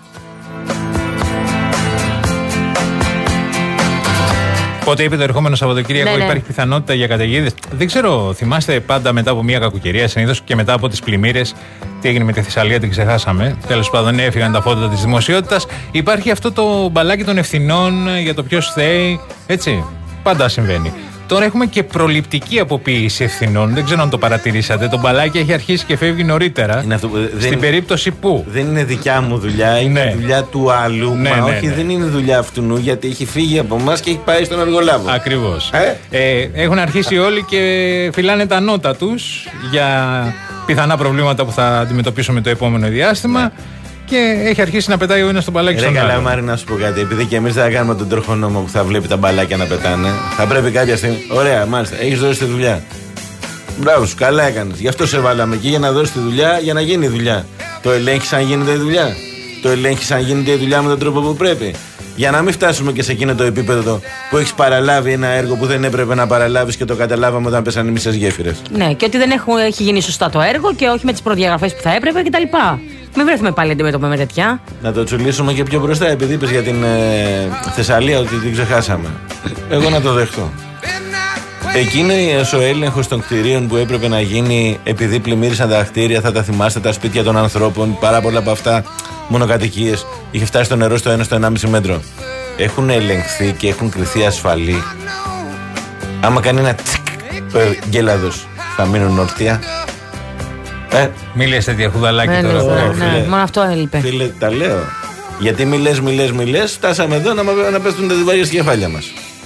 Πότε είπε το ερχόμενο Σαββατοκύριακο ναι, ναι. υπάρχει πιθανότητα για καταιγίδες. Δεν ξέρω, θυμάστε πάντα μετά από μια κακοκαιρία, συνήθως και μετά από τις πλημμύρες, τι έγινε με τη Θεσσαλία, την ξεχάσαμε. Τέλος πάντων, έφυγαν τα φώτα της δημοσιότητας. Υπάρχει αυτό το μπαλάκι των ευθυνών για το ποιος θέει. Έτσι, πάντα συμβαίνει. Τώρα έχουμε και προληπτική αποποίηση ευθυνών. Δεν ξέρω αν το παρατηρήσατε. Το μπαλάκι έχει αρχίσει και φεύγει νωρίτερα. Είναι αυτό, στην δεν, περίπτωση που. Δεν είναι δικιά μου δουλειά, είναι ναι. δουλειά του άλλου. Ναι, μα ναι, όχι, ναι. δεν είναι δουλειά αυτού, γιατί έχει φύγει από εμάς και έχει πάει στον εργολάβο. Ακριβώς. Ε? Ε, έχουν αρχίσει όλοι και φυλάνε τα νότα τους για πιθανά προβλήματα που θα αντιμετωπίσουμε το επόμενο διάστημα. Ναι. Και έχει αρχίσει να πετάει ο ένας στο μπαλάκι στον άλλο. Καλά, Μάρη, να σου πω κάτι. Επειδή και εμείς δεν θα κάνουμε τον τροχονόμο που θα βλέπει τα μπαλάκια να πετάνε, θα πρέπει κάποια στιγμή. Ωραία, μάλιστα, έχεις δώσει τη δουλειά. Μπράβο σου, καλά έκανες. Γι' αυτό σε βάλαμε εκεί για να δώσει τη δουλειά, για να γίνει η δουλειά. Το ελέγχεις αν γίνεται η δουλειά. Το ελέγχεις αν γίνεται η δουλειά με τον τρόπο που πρέπει. Για να μην φτάσουμε και σε εκείνο το επίπεδο που έχεις παραλάβει ένα έργο που δεν έπρεπε να παραλάβεις και το καταλάβαμε όταν πέσανε οι μισές γέφυρες. Ναι, και ότι δεν έχουν, έχει γίνει σωστά το έργο και όχι με τις προδιαγραφές που θα έπρεπε κτλ. Μην βρεθούμε πάλι αντιμέτωπα με τέτοια. Να το τσουλήσουμε και πιο μπροστά, επειδή είπες για την ε, Θεσσαλία ότι την ξεχάσαμε. Εγώ να το δεχτώ. Εκείνο ο έλεγχος των κτηρίων που έπρεπε να γίνει επειδή πλημμύρισαν τα κτίρια, θα τα θυμάστε, τα σπίτια των ανθρώπων, πάρα πολλά από αυτά μονοκατοικίες, είχε φτάσει το νερό στο ένα στο ενάμιση μέτρο. Έχουν ελεγχθεί και έχουν κριθεί ασφαλή. Άμα κάνει ένα τσικ γκέλαδος, θα μείνουν όρθια. Ε, μη λες τέτοια χουδαλάκια ναι, τώρα. Ναι, ναι, ναι, μόνο αυτό έλειπε. Φίλε, τα λέω. Γιατί μη λες, μη λες, μη λες, φτάσαμε εδώ να, να πέφτουν τα διβάρια στη κεφάλια μας.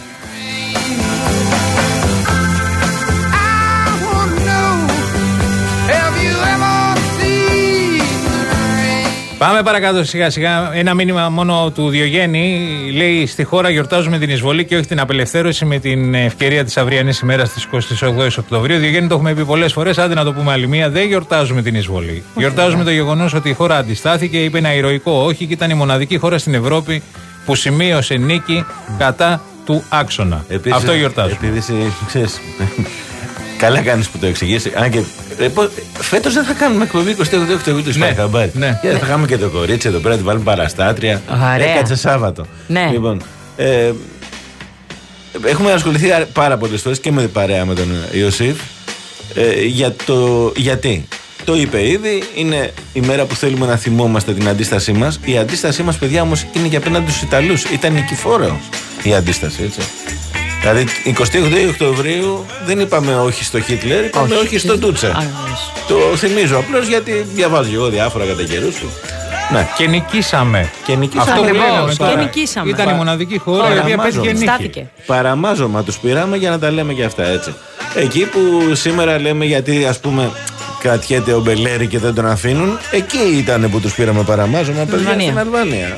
Πάμε παρακάτω σιγά σιγά. Ένα μήνυμα μόνο του Διογέννη. Λέει: στη χώρα γιορτάζουμε την εισβολή και όχι την απελευθέρωση με την ευκαιρία της αυριανής ημέρας της εικοστής όγδοης Οκτωβρίου. Διογέννη, το έχουμε πει πολλές φορές. Άντε να το πούμε άλλη μία. Δεν γιορτάζουμε την εισβολή. Γιορτάζουμε το γεγονός ότι η χώρα αντιστάθηκε, είπε ένα ηρωικό όχι και ήταν η μοναδική χώρα στην Ευρώπη που σημείωσε νίκη κατά του άξονα. Επίσης, αυτό γιορτάζουμε. Επειδή ξέρεις. Καλά κάνεις που το εξηγείς. Αν και ε, φέτος δεν θα κάνουμε εκπομπή εικοστή όγδοη Οκτωβρίου του Σπάι Χαμπάρι. Ναι. Και θα κάνουμε και το κορίτσι εδώ πέρα, τη βάλουμε παραστάτρια. Έκατσε Σάββατο. Ναι. Λοιπόν, ε, έχουμε ασχοληθεί πάρα πολλές φορές και με παρέα με τον Ιωσήφ ε, για το γιατί. Το είπε ήδη, είναι η μέρα που θέλουμε να θυμόμαστε την αντίστασή μας. Η αντίστασή μας, παιδιά, όμως είναι και απέναντι στους Ιταλούς. Ήταν νικηφόρος η αντίσταση, έτσι. Δηλαδή, εικοστή όγδοη Οκτωβρίου δεν είπαμε όχι στο Χίτλερ, είπαμε όχι, όχι στο Ντούτσα. Το θυμίζω απλώς γιατί διαβάζω εγώ διάφορα κατά καιρούς του. Ναι. Και νικήσαμε. Και νικήσαμε. Αυτό που λέγαμε τώρα. Και νικήσαμε. Ήταν η μοναδική χώρα η οποία πέτυχε νίκη. Παραμάζωμα τους πήραμε για να τα λέμε και αυτά έτσι. Εκεί που σήμερα λέμε γιατί ας πούμε κρατιέται ο Μπελέρη και δεν τον αφήνουν, εκεί ήταν που τους πήραμε παραμάζωμα, παιδιά, στην Αλβανία.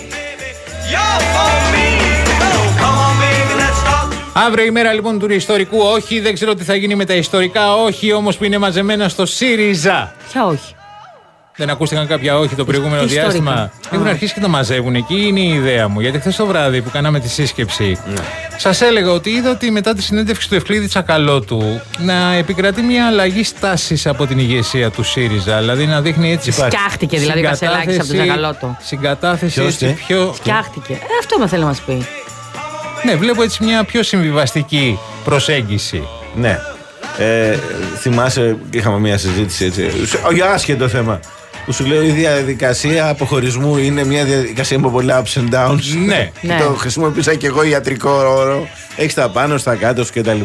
Αύριο η μέρα λοιπόν του ιστορικού όχι. Δεν ξέρω τι θα γίνει με τα ιστορικά όχι, όμως που είναι μαζεμένα στο ΣΥΡΙΖΑ. Ποια όχι? Δεν ακούστηκαν κάποια όχι το προηγούμενο Τι διάστημα. ιστορικά? Έχουν αρχίσει και το μαζεύουν. Εκεί είναι η ιδέα μου. Γιατί χθες το βράδυ που κάναμε τη σύσκεψη, ναι, σας έλεγα ότι είδα ότι μετά τη συνέντευξη του Ευκλήδη Τσακαλώτου να επικρατεί μια αλλαγή στάσης από την ηγεσία του ΣΥΡΙΖΑ. Δηλαδή να δείχνει έτσι. Φτιάχτηκε δηλαδή ο Κασελάκης από τον Τσακαλώτο. Συγκατάθεση έτσι πιο. Φτιάχτηκε. Ε, αυτό με θέλει να μας πει. Ναι, βλέπω έτσι μια πιο συμβιβαστική προσέγγιση. Ναι. Ε, θυμάσαι, είχαμε μια συζήτηση έτσι. Για άσχετο θέμα. Που σου λέω η διαδικασία αποχωρισμού είναι μια διαδικασία με πολλά ups and downs. Ναι. Το χρησιμοποίησα και εγώ ιατρικό όρο. Έχει τα πάνω, στα κάτω κτλ.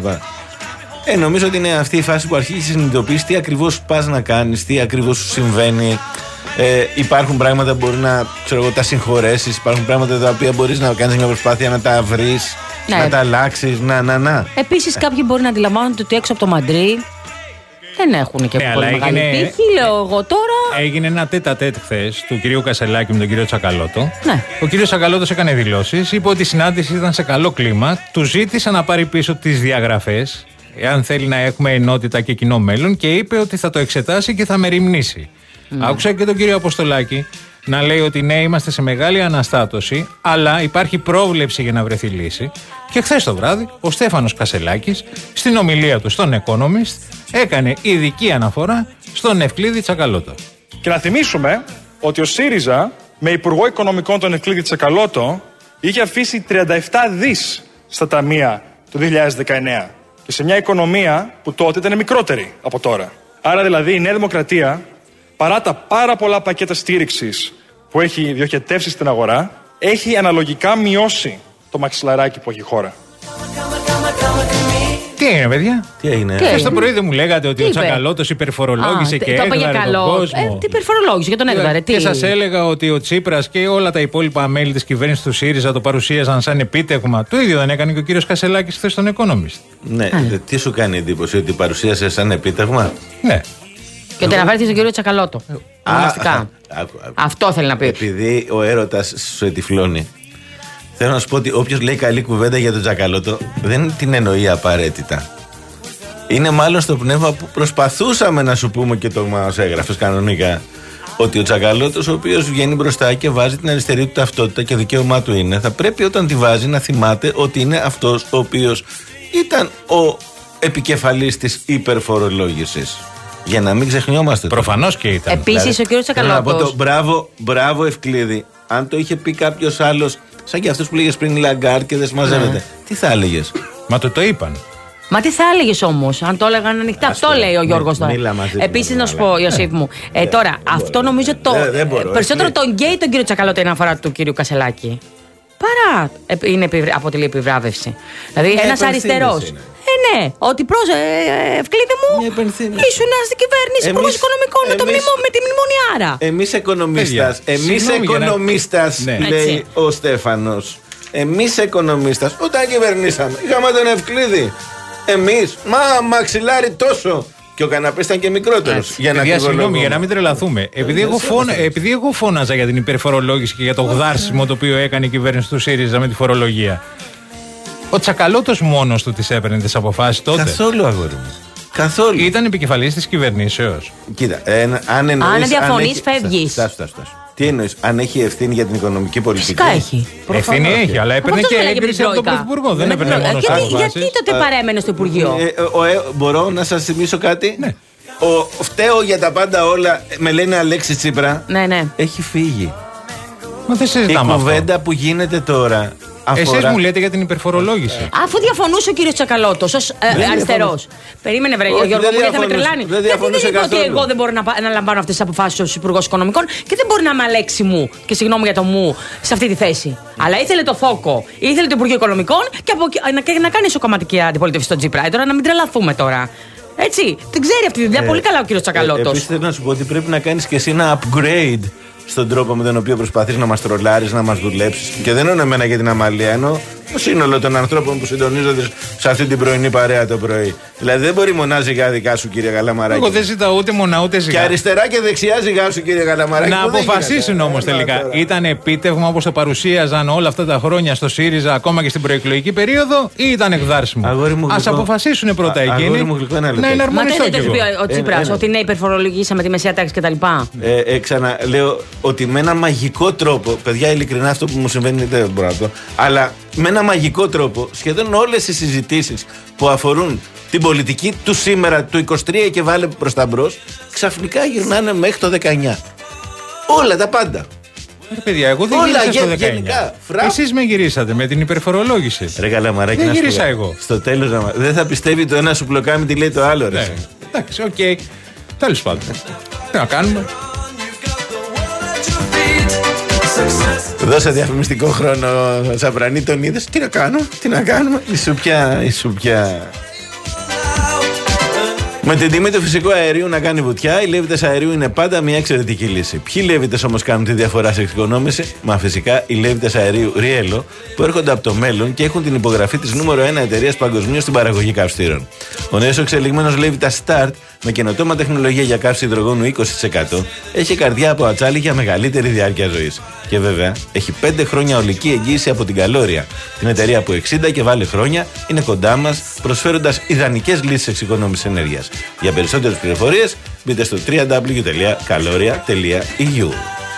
Ε, νομίζω ότι είναι αυτή η φάση που αρχίζει να συνειδητοποιείς τι ακριβώς πας να κάνεις, τι ακριβώς σου συμβαίνει. Ε, υπάρχουν πράγματα που μπορεί να ξέρω εγώ, τα συγχωρέσεις, υπάρχουν πράγματα τα οποία μπορείς να κάνεις μια προσπάθεια να τα βρεις, ναι, να τα αλλάξεις, να, να, να. Επίσης, κάποιοι μπορεί να αντιλαμβάνονται ότι έξω από το Μαντρί δεν έχουν και ναι, πολύ μεγάλη έγινε... πύχη, λέω εγώ τώρα. Έγινε ένα τέτα τέτ χθες του κυρίου Κασελάκη με τον κύριο Τσακαλώτο. Ναι. Ο κύριος Τσακαλώτος έκανε δηλώσεις, είπε ότι η συνάντηση ήταν σε καλό κλίμα, του ζήτησε να πάρει πίσω τις διαγραφές, εάν θέλει να έχουμε ενότητα και κοινό μέλλον, και είπε ότι θα το εξετάσει και θα μεριμνήσει. Mm. Άκουσα και τον κύριο Αποστολάκη να λέει ότι ναι, είμαστε σε μεγάλη αναστάτωση, αλλά υπάρχει πρόβλεψη για να βρεθεί λύση. Και χθες το βράδυ, ο Στέφανος Κασελάκης, στην ομιλία του στον Economist, έκανε ειδική αναφορά στον Ευκλήδη Τσακαλώτο. Και να θυμίσουμε ότι ο ΣΥΡΙΖΑ, με υπουργό οικονομικών τον Ευκλήδη Τσακαλώτο, είχε αφήσει τριάντα επτά δις στα ταμεία το δύο χιλιάδες δεκαεννέα. Και σε μια οικονομία που τότε ήταν μικρότερη από τώρα. Άρα δηλαδή η Νέα Δημοκρατία, παρά τα πάρα πολλά πακέτα στήριξης που έχει διοχετεύσει στην αγορά, έχει αναλογικά μειώσει το μαξιλαράκι που έχει η χώρα. Τι έγινε, παιδιά? Τι έγινε? Χθες το πρωί δεν μου λέγατε ότι ο Τσακαλώτος υπερφορολόγησε και έγδαρε τον κόσμο. Ε, τι υπερφορολόγησε και τον έγδαρε, τι? Και σας έλεγα ότι ο Τσίπρας και όλα τα υπόλοιπα μέλη της κυβέρνησης του ΣΥΡΙΖΑ το παρουσίαζαν σαν επίτευγμα. Το ίδιο δεν έκανε και ο κύριος Κασελάκης χθες στον Economist. Ναι, ε. τι σου κάνει εντύπωση, ότι παρουσίασε σαν επίτευγμα? Ναι. Και ότι αναφέρθηκε στον κύριο Τσακαλώτο. Ονομαστικά. Αυτό θέλει να πει. Επειδή ο έρωτας σου ετυφλώνει. Θέλω να σου πω ότι όποιος λέει καλή κουβέντα για τον Τσακαλώτο δεν την εννοεί απαραίτητα. Είναι μάλλον στο πνεύμα που προσπαθούσαμε να σου πούμε και το μας έγραφες κανονικά. ότι ο Τσακαλώτος, ο οποίος βγαίνει μπροστά και βάζει την αριστερή του ταυτότητα και δικαίωμά του είναι, θα πρέπει όταν τη βάζει να θυμάται ότι είναι αυτός ο οποίος ήταν ο επικεφαλής της υπερφορολόγησης. Για να μην ξεχνιόμαστε. Προφανώς και ήταν. Επίσης ο κύριος Τσακαλώτος. Μπράβο, μπράβο Ευκλήδη. Αν το είχε πει κάποιος άλλος, σαν και αυτούς που λέγες πριν Λαγκάρτ και δεν συμμαζεύεται, ναι. τι θα έλεγες? Μα το το είπαν. Μα τι θα έλεγες όμως, αν το έλεγαν ανοιχτά? Αυτό λέει ο Γιώργος τώρα. Επίσης, να σου πω, Ιωσήφ μου, ε, τώρα, αυτό νομίζω το. Δεν, δεν μπορώ, περισσότερο έτσι. τον γκέι τον κύριο Τσακαλώτο είναι αφορά του κύριου Κασελάκη. Παρά είναι επιβρα... αποτελεί επιβράβευση. Δηλαδή, ένας αριστερός. Ε, ναι, ότι προς. Ε, Ευκλήδη μου, ήσουν στην κυβέρνηση υπουργός οικονομικών με, το μνημο... με τη μνημονιάρα. Εμείς οικονομίστας, εμείς οικονομίστας, να... λέει έτσι. Ο Στέφανος. Εμείς οικονομίστας, όταν κυβερνήσαμε, είχαμε τον Ευκλήδη. Εμείς, μα μαξιλάρι τόσο. Και ο καναπές ήταν και μικρότερος. Για να, συγγνώμη, για να μην τρελαθούμε. Επειδή εγώ, φώνα, επειδή εγώ φώναζα για την υπερφορολόγηση και για το γδάρσιμο το οποίο έκανε η κυβέρνηση του ΣΥΡΙΖΑ με τη φορολογία. Ο Τσακαλώτος μόνος του τις έπαιρνε τις αποφάσεις τότε. Καθόλου, αγόρι μου. Καθόλου. Ήταν επικεφαλής της κυβερνήσεως. Κοίτα, ε, αν εννοείς. Αν διαφωνείς, φεύγεις. Στάσου, στάσου. Τι εννοείς, αν έχει ευθύνη για την οικονομική πολιτική? Φυσικά έχει. Ευθύνη έχει, αλλά έπαιρνε και έγκριση από τον Πρωθυπουργό. Δεν έπαιρνε μόνο στις αποφάσεις. Γιατί τότε παρέμενε στο Υπουργείο? Μπορώ να σας θυμίσω κάτι? Ναι. Ο φταίω για τα πάντα όλα, με λένε Αλέξη Τσίπρα. Ναι, ναι. Έχει φύγει. Μα δεν συζητάμε. Η κουβέντα που γίνεται τώρα. Αφορά... Εσείς μου λέτε για την υπερφορολόγηση. Αφού διαφωνούσε ο κύριος Τσακαλώτος ως ε, αριστερός. Περίμενε, βρε Γιώργο, μου λέει θα με τρελάνει. Δεν διαφωνούσε καθόλου. Ότι εγώ δεν μπορώ να, να λαμβάνω αυτές τις αποφάσεις ως Υπουργός Οικονομικών και δεν μπορεί να είμαι Αλέξη μου, και συγγνώμη για το μου, σε αυτή τη θέση. Αλλά ήθελε το Θόκο, ήθελε το Υπουργείο Οικονομικών και από, να, να κάνει ισοκομματική αντιπολίτευση στον Τσίπρα. Τώρα να μην τρελαθούμε τώρα. Έτσι, την ξέρει αυτή τη δουλειά ε, πολύ καλά ο κύριος Τσακαλώτος. Ε, Επίσης θέλω να σου πω ότι πρέπει να κάνεις και εσύ ένα upgrade στον τρόπο με τον οποίο προσπαθείς να μας τρολάρεις, να μας δουλέψεις. Και δεν εννοώ εμένα για την Αμαλία, εννοώ το σύνολο των ανθρώπων που συντονίζονται σε αυτή την πρωινή παρέα το πρωί. Δηλαδή δεν μπορεί μονά ζυγά δικά σου, κύριε Καλαμαράκη. Εγώ δεν ζητάω ούτε μονά ούτε ζυγά. Και αριστερά και δεξιά ζυγά σου, κύριε Καλαμαράκη. Να αποφασίσουν όμως τελικά. Τώρα. Ήταν επίτευγμα όπως το παρουσίαζαν όλα αυτά τα χρόνια στο ΣΥΡΙΖΑ, ακόμα και στην προεκλογική περίοδο, ή ήταν εκδάρσιμο? Ας αποφασίσουν πρώτα α, εκείνοι. Να εναρμονιστώ κι εγώ. Ο Τσίπρας ότι ναι, υπερφορολογήσαμε τη μεσαία τάξη κτλ. Ε, ξαναλέω ότι με ένα μαγικό τρόπο, παιδιά, ειλικρινά αυτό που μου συμβαίνει δεν μπορώ να το. Αλλά με ένα μαγικό τρόπο, σχεδόν όλες οι συζητήσεις που αφορούν την πολιτική του σήμερα, του είκοσι τρία και βάλε προς τα μπρος, ξαφνικά γυρνάνε μέχρι το δεκαεννιά. Όλα τα πάντα. Ρε παιδιά, εγώ δεν Όλα, γύρισα στο δεκαεννιά. Εσείς με γυρίσατε με την υπερφορολόγηση. Ρε Καλαμαράκη, δεν γύρισα εγώ. Στο τέλος δεν θα πιστεύει το ένα σου πλοκάμι τι λέει το άλλο, ρε. Ναι. Εντάξει, οκ. Okay. Τέλος πάντων. Τι να κάνουμε. Δώσε διαφημιστικό χρόνο, Σαπρανή, τον είδες. Τι να κάνω, τι να κάνουμε. Η σουπιά, η σουπιά. Με την τιμή του φυσικού αερίου να κάνει βουτιά, οι λέβητες αερίου είναι πάντα μια εξαιρετική λύση. Ποιοι λέβητες όμως κάνουν τη διαφορά σε εξοικονόμηση? Μα φυσικά οι λέβητες αερίου Riello, που έρχονται από το μέλλον και έχουν την υπογραφή της νούμερο ένα εταιρείας παγκοσμίως στην παραγωγή καυστήρων. Ο νέος εξελιγμένος λέβητας Start, με καινοτόμα τεχνολογία για καύση υδρογόνου είκοσι τοις εκατό, έχει καρδιά από ατσάλι για μεγαλύτερη διάρκεια ζωής. Και βέβαια έχει πέντε χρόνια ολική εγγύηση από την Καλόρια, την εταιρεία που εξήντα και βάλε χρόνια είναι κοντά μας, προσφέροντας ιδανικές λύσεις εξοικονόμησης ενέργειας. Για περισσότερες πληροφορίες μπείτε στο double-u double-u double-u τελεία kaloria τελεία e u.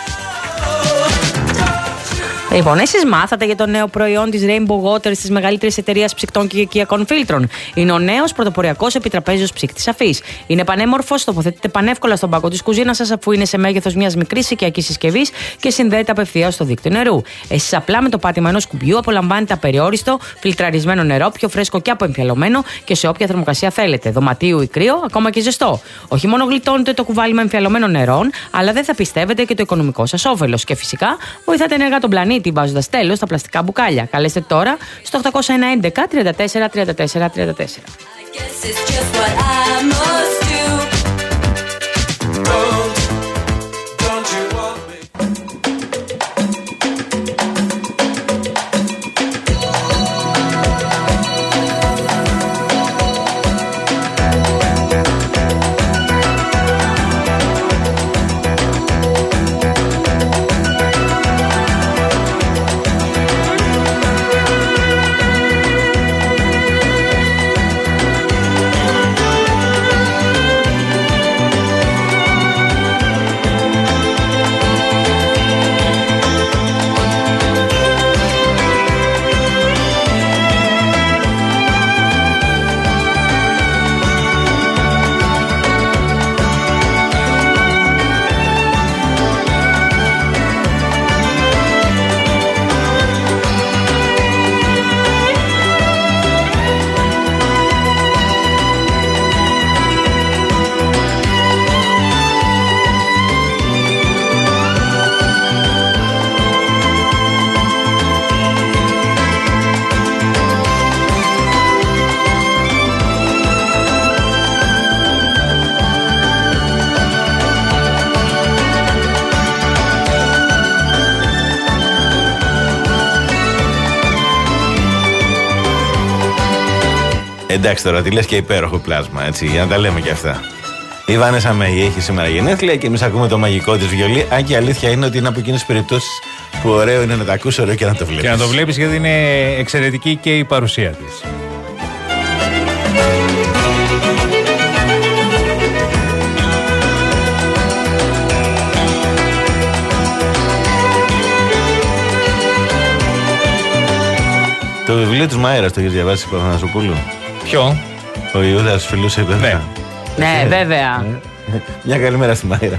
Λοιπόν, εσείς μάθατε για το νέο προϊόν της Rainbow Waters της μεγαλύτερης εταιρείας ψυκτών και οικιακών φίλτρων. Είναι ο νέος πρωτοποριακός επιτραπέζιος ψύκτης αφής. Είναι πανέμορφος, τοποθετείται πανεύκολα στον πάκο της κουζίνας σας, αφού είναι σε μέγεθος μιας μικρής οικιακής συσκευής και συνδέεται απευθείας στο δίκτυο νερού. Εσείς απλά με το πάτημα ενός κουμπιού απολαμβάνετε απεριόριστο, φιλτραρισμένο νερό, πιο φρέσκο και αποεμφιαλωμένο και σε όποια θερμοκρασία θέλετε, δωματίου ή κρύο, ακόμα και ζεστό. Όχι μόνο γλιτώνετε το κουβάλιμα εμφιαλωμένων νερών, αλλά δεν θα πιστεύετε και το οικονομικό σας όφελος. Και φυσικά βοηθάτε ενεργά τον πλανήτη, βάζοντας τέλος στα πλαστικά μπουκάλια. Καλέστε τώρα στο οκτώ ένα ένα τριάντα τέσσερα τριάντα τέσσερα τριάντα τέσσερα. Εντάξει τώρα, τι λες και υπέροχο πλάσμα, έτσι, για να τα λέμε και αυτά. Η Βάνεσα Μέη έχει σήμερα γενέθλια και εμείς ακούμε το μαγικό της βιολί. Αν και η αλήθεια είναι ότι είναι από εκείνες τις περιπτώσεις που ωραίο είναι να τα ακούσει, ωραίο και να το βλέπεις. Και να το βλέπεις γιατί είναι εξαιρετική και η παρουσία της. Το βιβλίο της Μάιρας το έχεις διαβάσει, Παπανασοπούλου? Ποιο? Ο Ιούδας φιλούσε βέβαια. Ναι, ναι βέβαια. Μια καλή μέρα στη Μάιρα.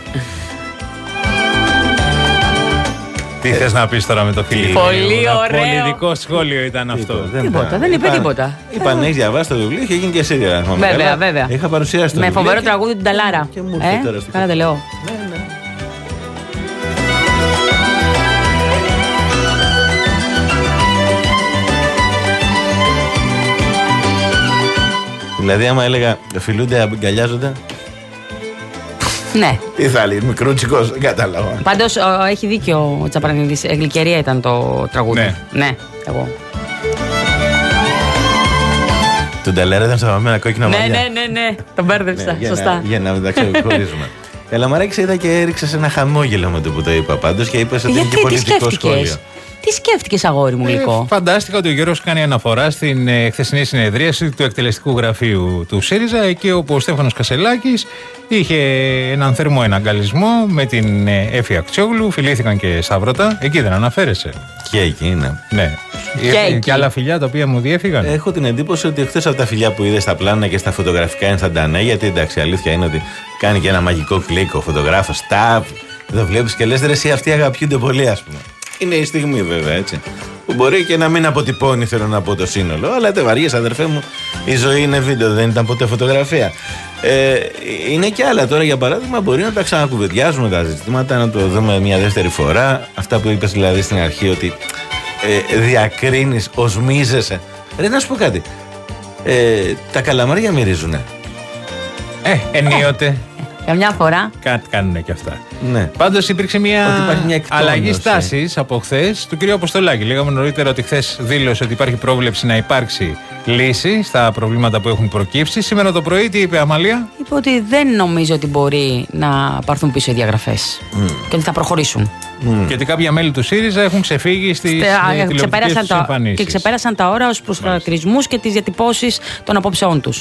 Τι θες να πεις τώρα με το φίλο? Πολύ ωραίο. Πολιτικό σχόλιο ήταν αυτό. Τίποτα, δεν είπε τίποτα. Είπαν, έχεις διαβάσει το βιβλίο, είχε γίνει και σίγουρα. Βέβαια, βέβαια. Είχα παρουσιάσει το με βιβλίο. Με φοβερό τραγούδι του Νταλάρα. Και μου ήρθε τώρα στο Κάνατε λέω. Δηλαδή, άμα έλεγα φιλούνται, αγκαλιάζονται. Ναι. Τι θα λέει, μικρούτσικος, δεν κατάλαβα. Πάντως έχει δίκιο ο Τσαπρανίδης. Γλυκερία ήταν το τραγούδι. Ναι. Ναι, εγώ. Τον Νταλάρα ήταν στα βαμμένα κόκκινα μαλλιά. Ναι, ναι, ναι, ναι. Τον μπέρδεψα. Ναι, σωστά. Για να μην τα ξεχωρίζουμε. Καλαμαράκη, είδα και έριξε ένα χαμόγελο με το που το είπα πάντως και είπε ότι είναι και πολιτικό σχόλιο. Τι σκέφτηκες, αγόρι μου, γλυκό? Ε, φαντάστηκα ότι ο Γιώργος κάνει αναφορά στην ε, χθεσινή συνεδρίαση του εκτελεστικού γραφείου του ΣΥΡΙΖΑ, εκεί όπου ο Στέφανος Κασελάκης είχε έναν θερμό εναγκαλισμό με την ε, Έφη Αξιόγλου, φιλήθηκαν και σταύρωτα. Εκεί δεν αναφέρεσαι? Και εκεί είναι. Ναι. Και, και, εκεί. και άλλα φιλιά τα οποία μου διέφυγαν. Έχω την εντύπωση ότι εκτός από τα φιλιά που είδε στα πλάνα και στα φωτογραφικά instantanea, γιατί εντάξει, αλήθεια είναι ότι κάνει και ένα μαγικό κλικ ο φωτογράφος. Ταπ! Εδώ βλέπεις και λες, ρε, εσύ αυτοί αγαπιούνται πολύ, ας πούμε. Είναι η στιγμή βέβαια, έτσι. Που μπορεί και να μην αποτυπώνει, θέλω να πω, το σύνολο. Αλλά δεν βαριές, αδερφέ μου. Η ζωή είναι βίντεο, δεν ήταν ποτέ φωτογραφία. Ε, είναι και άλλα τώρα, για παράδειγμα, μπορεί να τα ξανακουβεντιάζουμε τα ζητήματα, να το δούμε μια δεύτερη φορά. Αυτά που είπες δηλαδή στην αρχή, ότι ε, διακρίνεις, οσμίζεσαι. Ρε, να σου πω κάτι. Ε, τα καλαμάρια μυρίζουνε. Ε, ενίοτε. Για μια φορά. Κάτι κάνουν και αυτά. Ναι. Πάντως υπήρξε μια, μια αλλαγή στάσης από χθες του κ. Αποστολάκη. Λέγαμε νωρίτερα ότι χθες δήλωσε ότι υπάρχει πρόβλεψη να υπάρξει λύση στα προβλήματα που έχουν προκύψει. Σήμερα το πρωί τι είπε, Αμαλία? Είπε ότι δεν νομίζω ότι μπορεί να πάρθουν πίσω οι διαγραφές mm. και ότι θα προχωρήσουν. Mm. Και ότι κάποια μέλη του ΣΥΡΙΖΑ έχουν ξεφύγει στις τηλεοπτικές τους εμφανίσεις. Και ξεπέρασαν τα ώρα ως προς χαρακτηρισμούς και τις διατυπώσεις των απόψεών τους.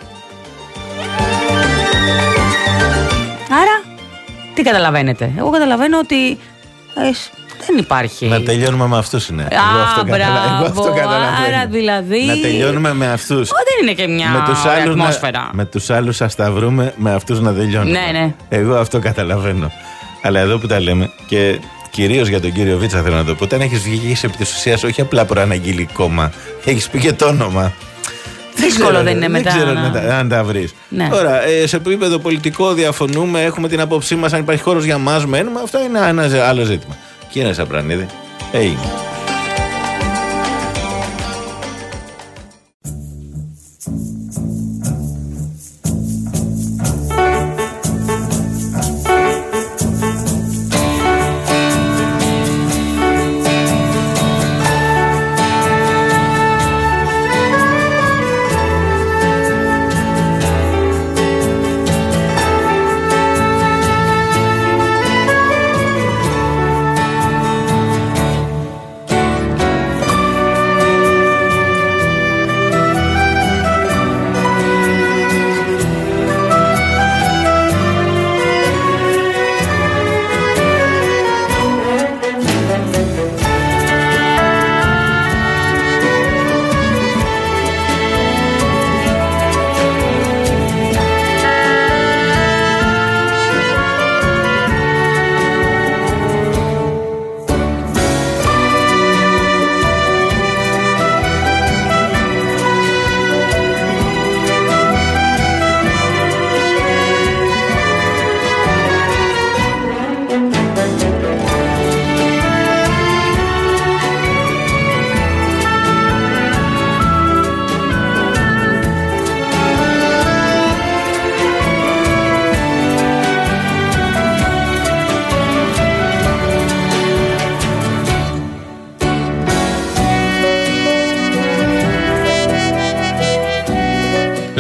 Άρα, τι καταλαβαίνετε? Εγώ καταλαβαίνω ότι ε, δεν υπάρχει. Να τελειώνουμε με αυτούς είναι. Α, εγώ αυτό, μπράβο, καταλα... εγώ αυτό καταλαβαίνω. Άρα δηλαδή. Να τελειώνουμε με αυτούς. Ω, δεν είναι και μια με τους άλλους ατμόσφαιρα. Να, με τους άλλους ας τα βρούμε, με αυτούς να τελειώνουμε. Ναι, ναι. Εγώ αυτό καταλαβαίνω. Αλλά εδώ που τα λέμε και κυρίως για τον κύριο Βίτσα θέλω να το πω. Όταν έχεις βγει επί της ουσίας όχι απλά προαναγγείλει κόμμα, έχεις πει και το όνομα. Δύσκολο δεν, δεν είναι μετά. Δεν ξέρω να... να τα, αν τα βρεις. Ναι. Τώρα, ε, σε επίπεδο πολιτικό διαφωνούμε, έχουμε την άποψή μας, αν υπάρχει χώρος για μας, μένουμε. Αυτό είναι ένα άλλο ζήτημα. Κύριε Σαπρανίδη, έγινε.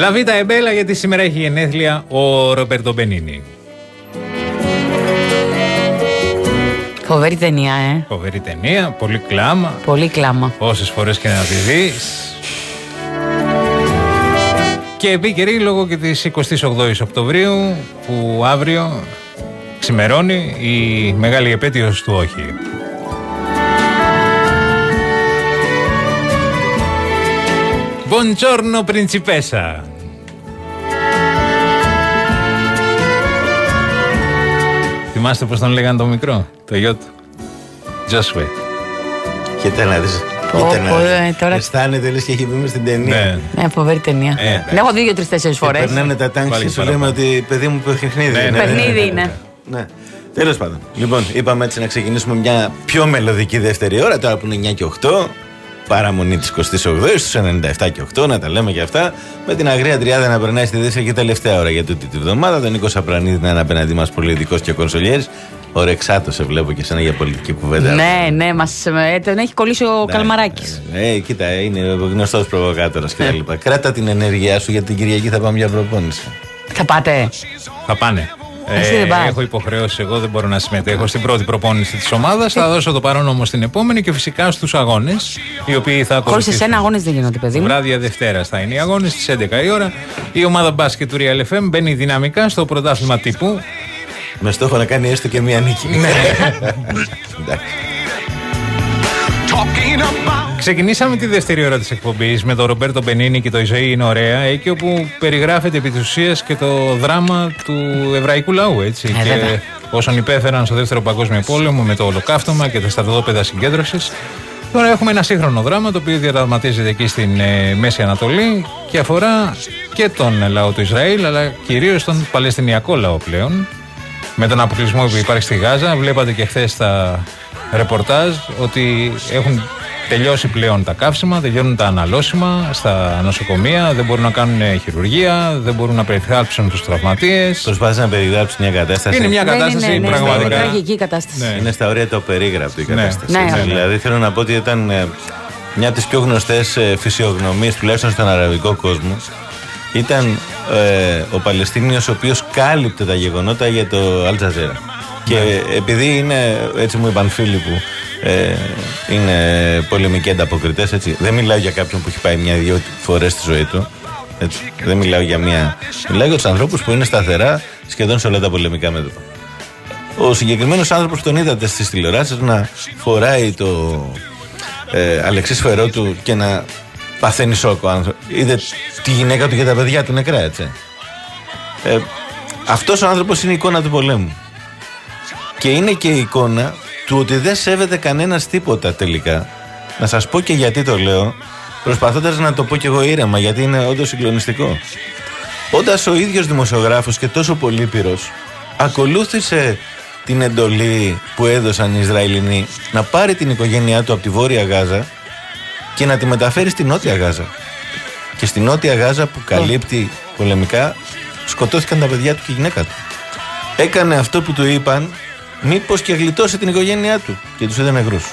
Λαβίτα Εμπέλα, γιατί σήμερα έχει γενέθλια ο Ρομπέρτο Μπενίνι. Φοβερή ταινία, ε. Φοβερή ταινία, πολύ κλάμα. Πολύ κλάμα. Όσες φορές και να τη δεις. Και επίκαιρη λόγω και της εικοστής ογδόης Οκτωβρίου, που αύριο ξημερώνει η μεγάλη επέτειος του όχι. Buongiorno principessa. Θυμάστε πώς τον λέγανε το μικρό, το γιο του? Τζόσουε. Κοίτα να δεις. Τώρα... Αισθάνεται λες και έχει πει μες στην ταινία. Ναι, φοβερή ταινία. Την έχω δει δύο-τρεις-τέσσερις φορές. Περνάνε τα τάγκ και σου λέμε ότι παιδί μου παιχνίδι είναι. Παιχνίδι είναι. Ναι. Τέλος πάντων. Λοιπόν, είπαμε έτσι να ξεκινήσουμε μια πιο μελωδική δεύτερη ώρα, τώρα που είναι εννιά και οκτώ. Παραμονή της εικοστής ογδόης στους ενενήντα επτά και οκτώ, να τα λέμε και αυτά. Με την αγρία τριάδα να περνάει στη δεύτερη και τελευταία ώρα για τούτη τη βδομάδα. Τον Νίκο Σαπρανίδη να είναι απέναντί μας πολιτικός και κονσολιέρης. Ο Ρεξάτο σε βλέπω και σένα για πολιτική κουβέντα. Ναι, ναι, μας ε, τον έχει κολλήσει ο ναι, Καλμαράκης. Ε, ε, κοίτα, είναι γνωστός προβοκάτορας κτλ. Ε. Κράτα την ενέργειά σου, για την Κυριακή θα πάμε για προπόνηση. Θα πάτε? Θα πάνε. Ε, έχω υποχρεώσει, εγώ δεν μπορώ να συμμετέχω στην πρώτη προπόνηση της ομάδας. Θα δώσω το παρόν όμως στην επόμενη και φυσικά στους αγώνες, οι οποίοι θα ακολουθήσουν. Χωρίς εσένα αγώνες δεν γίνονται, παιδί μου. Βράδια Δευτέρα θα είναι οι αγώνες στις έντεκα η ώρα. Η ομάδα μπάσκετ του Real εφ εμ μπαίνει δυναμικά στο πρωτάθλημα τύπου. Με στόχο να κάνει έστω και μία νίκη. Ξεκινήσαμε τη δεύτερη ώρα της εκπομπής με τον Ρομπέρτο Μπενίνι και το «Η ζωή είναι ωραία», εκεί όπου περιγράφεται επί της ουσίας και το δράμα του εβραϊκού λαού, έτσι. Ε, και βέβαια. όσων υπέφεραν στο δεύτερο παγκόσμιο πόλεμο με το ολοκαύτωμα και τα στρατόπεδα συγκέντρωσης. Τώρα έχουμε ένα σύγχρονο δράμα το οποίο διαδραματίζεται εκεί στην ε, Μέση Ανατολή και αφορά και τον λαό του Ισραήλ, αλλά κυρίως τον Παλαιστινιακό λαό πλέον. Με τον αποκλεισμό που υπάρχει στη Γάζα, βλέπατε και χθες τα ρεπορτάζ ότι έχουν τελειώσει πλέον τα καύσιμα, τελειώνουν τα αναλώσιμα στα νοσοκομεία, δεν μπορούν να κάνουν χειρουργία, δεν μπορούν να περιγράψουν τους τραυματίες. Προσπάθησαν να περιγράψουν μια κατάσταση. Είναι μια κατάσταση ναι, ναι, ναι, πραγματικά. Είναι τραγική κατάσταση. Ναι. Είναι στα όρια το περίγραπτο η κατάσταση. Ναι. Ναι, ναι. Δηλαδή θέλω να πω ότι ήταν ε, μια από τις πιο γνωστές ε, φυσιογνωμίες, τουλάχιστον στον αραβικό κόσμο. Ήταν ε, ο Παλαιστίνιος ο οποίος κάλυπτε τα γεγονότα για το Αλ Τζαζέρα. Και ναι. επειδή είναι, έτσι μου είπαν φίλοι που ε, είναι πολεμικοί ανταποκριτές, έτσι, δεν μιλάω για κάποιον που έχει πάει μια-δυο φορές στη ζωή του. Έτσι, δεν μιλάω για μια. Μιλάω για τους ανθρώπους που είναι σταθερά σχεδόν σε όλα τα πολεμικά μέτωπα. Ο συγκεκριμένος άνθρωπος τον είδατε στις τηλεοράσεις να φοράει το ε, αλεξί σφαιρό του και να παθαίνει σόκο. Είδε τη γυναίκα του και τα παιδιά του νεκρά, έτσι. Ε, αυτός ο άνθρωπος είναι η εικόνα του πολέμου. Και είναι και η εικόνα του ότι δεν σέβεται κανένας τίποτα τελικά. Να σας πω και γιατί το λέω, προσπαθώντας να το πω κι εγώ ήρεμα, γιατί είναι όντως συγκλονιστικό. Όταν ο ίδιος δημοσιογράφος και τόσο πολύπειρος ακολούθησε την εντολή που έδωσαν οι Ισραηλινοί να πάρει την οικογένειά του από τη Βόρεια Γάζα και να τη μεταφέρει στη Νότια Γάζα. Και στη Νότια Γάζα που καλύπτει πολεμικά, σκοτώθηκαν τα παιδιά του και η γυναίκα του. Έκανε αυτό που του είπαν, μήπως και γλιτώσει την οικογένειά του, και τους είδε νεκρούς.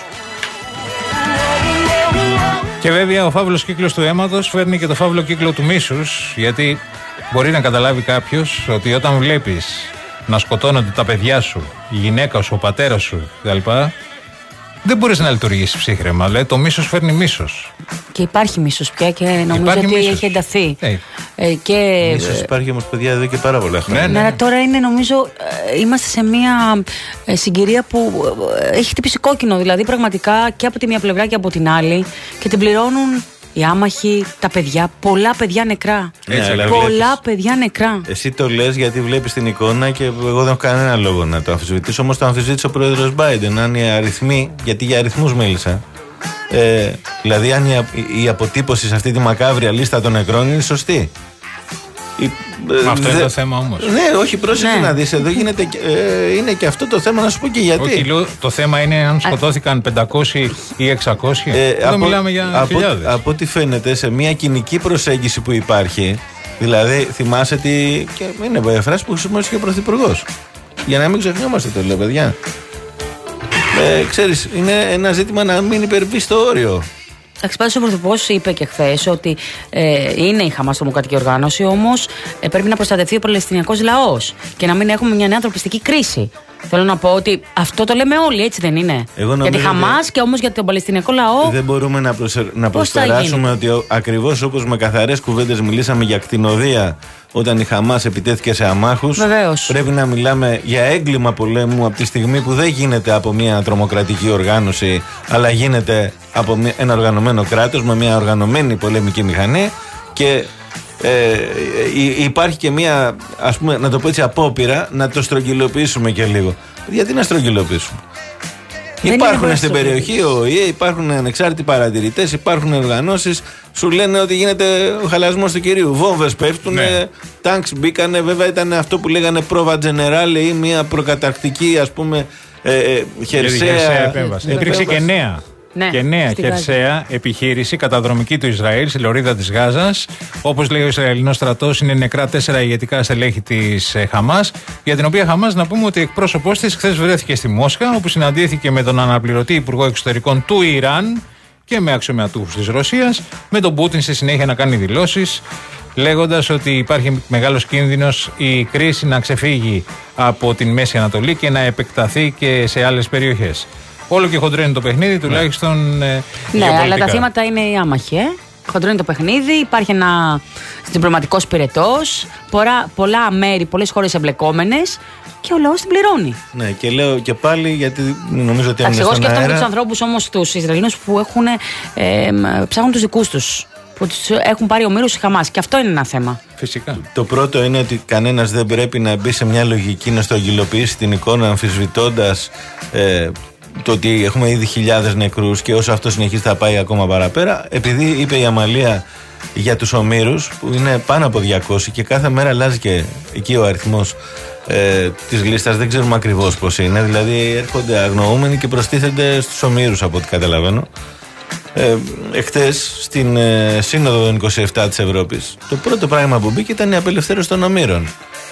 Και βέβαια ο φαύλος κύκλος του αίματος φέρνει και το φαύλο κύκλο του μίσους, γιατί μπορεί να καταλάβει κάποιος ότι όταν βλέπεις να σκοτώνονται τα παιδιά σου, η γυναίκα σου, ο πατέρας σου κτλ., δεν μπορείς να λειτουργήσεις ψύχραιμα. Δηλαδή το μίσος φέρνει μίσος. Και υπάρχει μίσος πια και νομίζω υπάρχει ότι μίσος. έχει ενταθεί. Hey. Ε, και... Μίσος υπάρχει όμως, παιδιά, εδώ και πάρα πολλά χρόνια. Ναι, ναι. Αλλά τώρα είναι, νομίζω, ε, είμαστε σε μια ε, συγκυρία που ε, έχει χτυπήσει κόκκινο. Δηλαδή πραγματικά και από τη μία πλευρά και από την άλλη, και την πληρώνουν οι άμαχοι, τα παιδιά, πολλά παιδιά νεκρά. Έτσι, πολλά βλέπεις, παιδιά νεκρά. Εσύ το λες γιατί βλέπεις την εικόνα και εγώ δεν έχω κανένα λόγο να το αμφισβητήσω. Όμως το αμφισβήτησε ο πρόεδρος Biden. Αν οι αριθμοί, γιατί για αριθμούς μίλησα. Ε, δηλαδή, αν η, η αποτύπωση σε αυτή τη μακάβρια λίστα των νεκρών είναι σωστή. Η, Μα αυτό δε, είναι το θέμα όμως. Ναι, όχι, πρόσεχε ναι. να δεις. Εδώ γίνεται, ε, είναι και αυτό το θέμα, να σου πω και γιατί. Όχι, λέω, το θέμα είναι αν σκοτώθηκαν πεντακόσιοι ή εξακόσιοι. Ε, Εδώ από, μιλάμε για από, χιλιάδες. Από ό,τι φαίνεται, σε μια κοινική προσέγγιση που υπάρχει, δηλαδή θυμάσαι τι. Και είναι φράση που χρησιμοποιήσε και ο Πρωθυπουργός. Για να μην ξεχνιόμαστε, το λέω, παιδιά. Ε, ξέρεις, είναι ένα ζήτημα να μην υπερβεί στο όριο. Πάντως ο Πρωθυπουργός είπε και χθες ότι ε, είναι η Χαμάς τρομοκρατική οργάνωση, όμως ε, πρέπει να προστατευτεί ο Παλαιστινιακός λαός και να μην έχουμε μια νέα ανθρωπιστική κρίση. Θέλω να πω ότι αυτό το λέμε όλοι, έτσι δεν είναι? Για τη Χαμάς και όμως για τον Παλαιστινιακό λαό. Δεν μπορούμε να, προσε... να προσπεράσουμε ότι ακριβώς όπως με καθαρές κουβέντες μιλήσαμε για κτηνοδεία όταν η Χαμάς επιτέθηκε σε αμάχους. Βεβαίως. Πρέπει να μιλάμε για έγκλημα πολέμου από τη στιγμή που δεν γίνεται από μια τρομοκρατική οργάνωση, αλλά γίνεται από μια... ένα οργανωμένο κράτος με μια οργανωμένη πολεμική μηχανή. Και Ε, υπάρχει και μια, ας πούμε, να το πω έτσι, απόπειρα να το στρογγυλοποιήσουμε και λίγο. Γιατί να στρογγυλοποιήσουμε? Δεν υπάρχουν στην περιοχή ο ΟΗΕ, υπάρχουν ανεξάρτητοι παρατηρητές, υπάρχουν οργανώσεις, σου λένε ότι γίνεται ο χαλασμός του κυρίου. Βόμβες πέφτουν, ναι. Τάγκς μπήκανε, βέβαια ήταν αυτό που λέγανε πρόβα τζενεράλε ή μια προκαταρκτική, ας πούμε, ε, ε, χερσαία επέμβαση. Υπήρξε και νέα. Ναι, και νέα χερσαία επιχείρηση καταδρομική του Ισραήλ στη λωρίδα της Γάζας. Όπως λέει ο Ισραηλινός στρατός, είναι νεκρά τέσσερα ηγετικά στελέχη της Χαμάς. Για την οποία Χαμάς, να πούμε ότι εκπρόσωπός της χθες βρέθηκε στη Μόσχα, όπου συναντήθηκε με τον αναπληρωτή υπουργό εξωτερικών του Ιράν και με αξιωματούχους της Ρωσίας. Με τον Πούτιν στη συνέχεια να κάνει δηλώσεις, λέγοντας ότι υπάρχει μεγάλος κίνδυνος η κρίση να ξεφύγει από την Μέση Ανατολή και να επεκταθεί και σε άλλες περιοχές. Όλο και χοντρένει το παιχνίδι, τουλάχιστον. Ναι, ναι, αλλά τα θύματα είναι οι άμαχοι. Ε? Χοντρένει το παιχνίδι, υπάρχει ένα διπλωματικός πυρετός, πολλά, πολλά μέρη, πολλές χώρες εμπλεκόμενες και ο λαός την πληρώνει. Ναι, και λέω και πάλι, γιατί νομίζω ότι έμεινε στον αέρα. Εγώ σκέφτομαι και τους ανθρώπους όμως, τους Ισραηλινούς που έχουν, ε, ψάχνουν τους δικούς τους, που τους έχουν πάρει ομήρους η Χαμάς. Και αυτό είναι ένα θέμα. Φυσικά. Το πρώτο είναι ότι κανένας δεν πρέπει να μπει σε μια λογική να στρογγυλοποιήσει την εικόνα αμφισβητώντας ε, το ότι έχουμε ήδη χιλιάδες νεκρούς και όσο αυτό συνεχίζει θα πάει ακόμα παραπέρα. Επειδή είπε η Αμαλία για τους ομήρους που είναι πάνω από διακόσιοι και κάθε μέρα αλλάζει και εκεί ο αριθμός ε, της λίστας, δεν ξέρουμε ακριβώς πώς είναι. Δηλαδή έρχονται αγνοούμενοι και προστίθενται στους ομήρους από ό,τι καταλαβαίνω. Ε, εχθές στην ε, Σύνοδο των είκοσι επτά της Ευρώπης το πρώτο πράγμα που μπήκε ήταν η απελευθέρωση των ομήρων.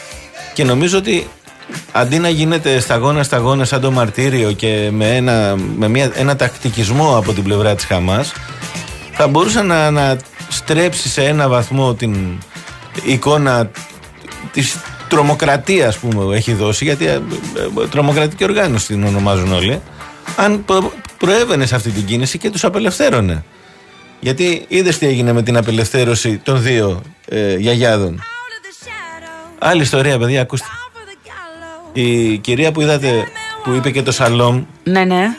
Και νομίζω ότι αντί να γίνεται σταγόνα σταγόνα σαν το μαρτύριο και με ένα, με μια, ένα τακτικισμό από την πλευρά της Χαμάς, θα μπορούσε να, να στρέψει σε ένα βαθμό την εικόνα της τρομοκρατίας που έχει δώσει, γιατί ε, ε, τρομοκρατική οργάνωση την ονομάζουν όλοι, αν προ, προέβαινε σε αυτή την κίνηση και τους απελευθέρωνε. Γιατί είδες τι έγινε με την απελευθέρωση των δύο ε, γιαγιάδων. Άλλη ιστορία, παιδιά, ακούστε. Η κυρία που είδατε που είπε και το Σαλόμ, ναι, ναι,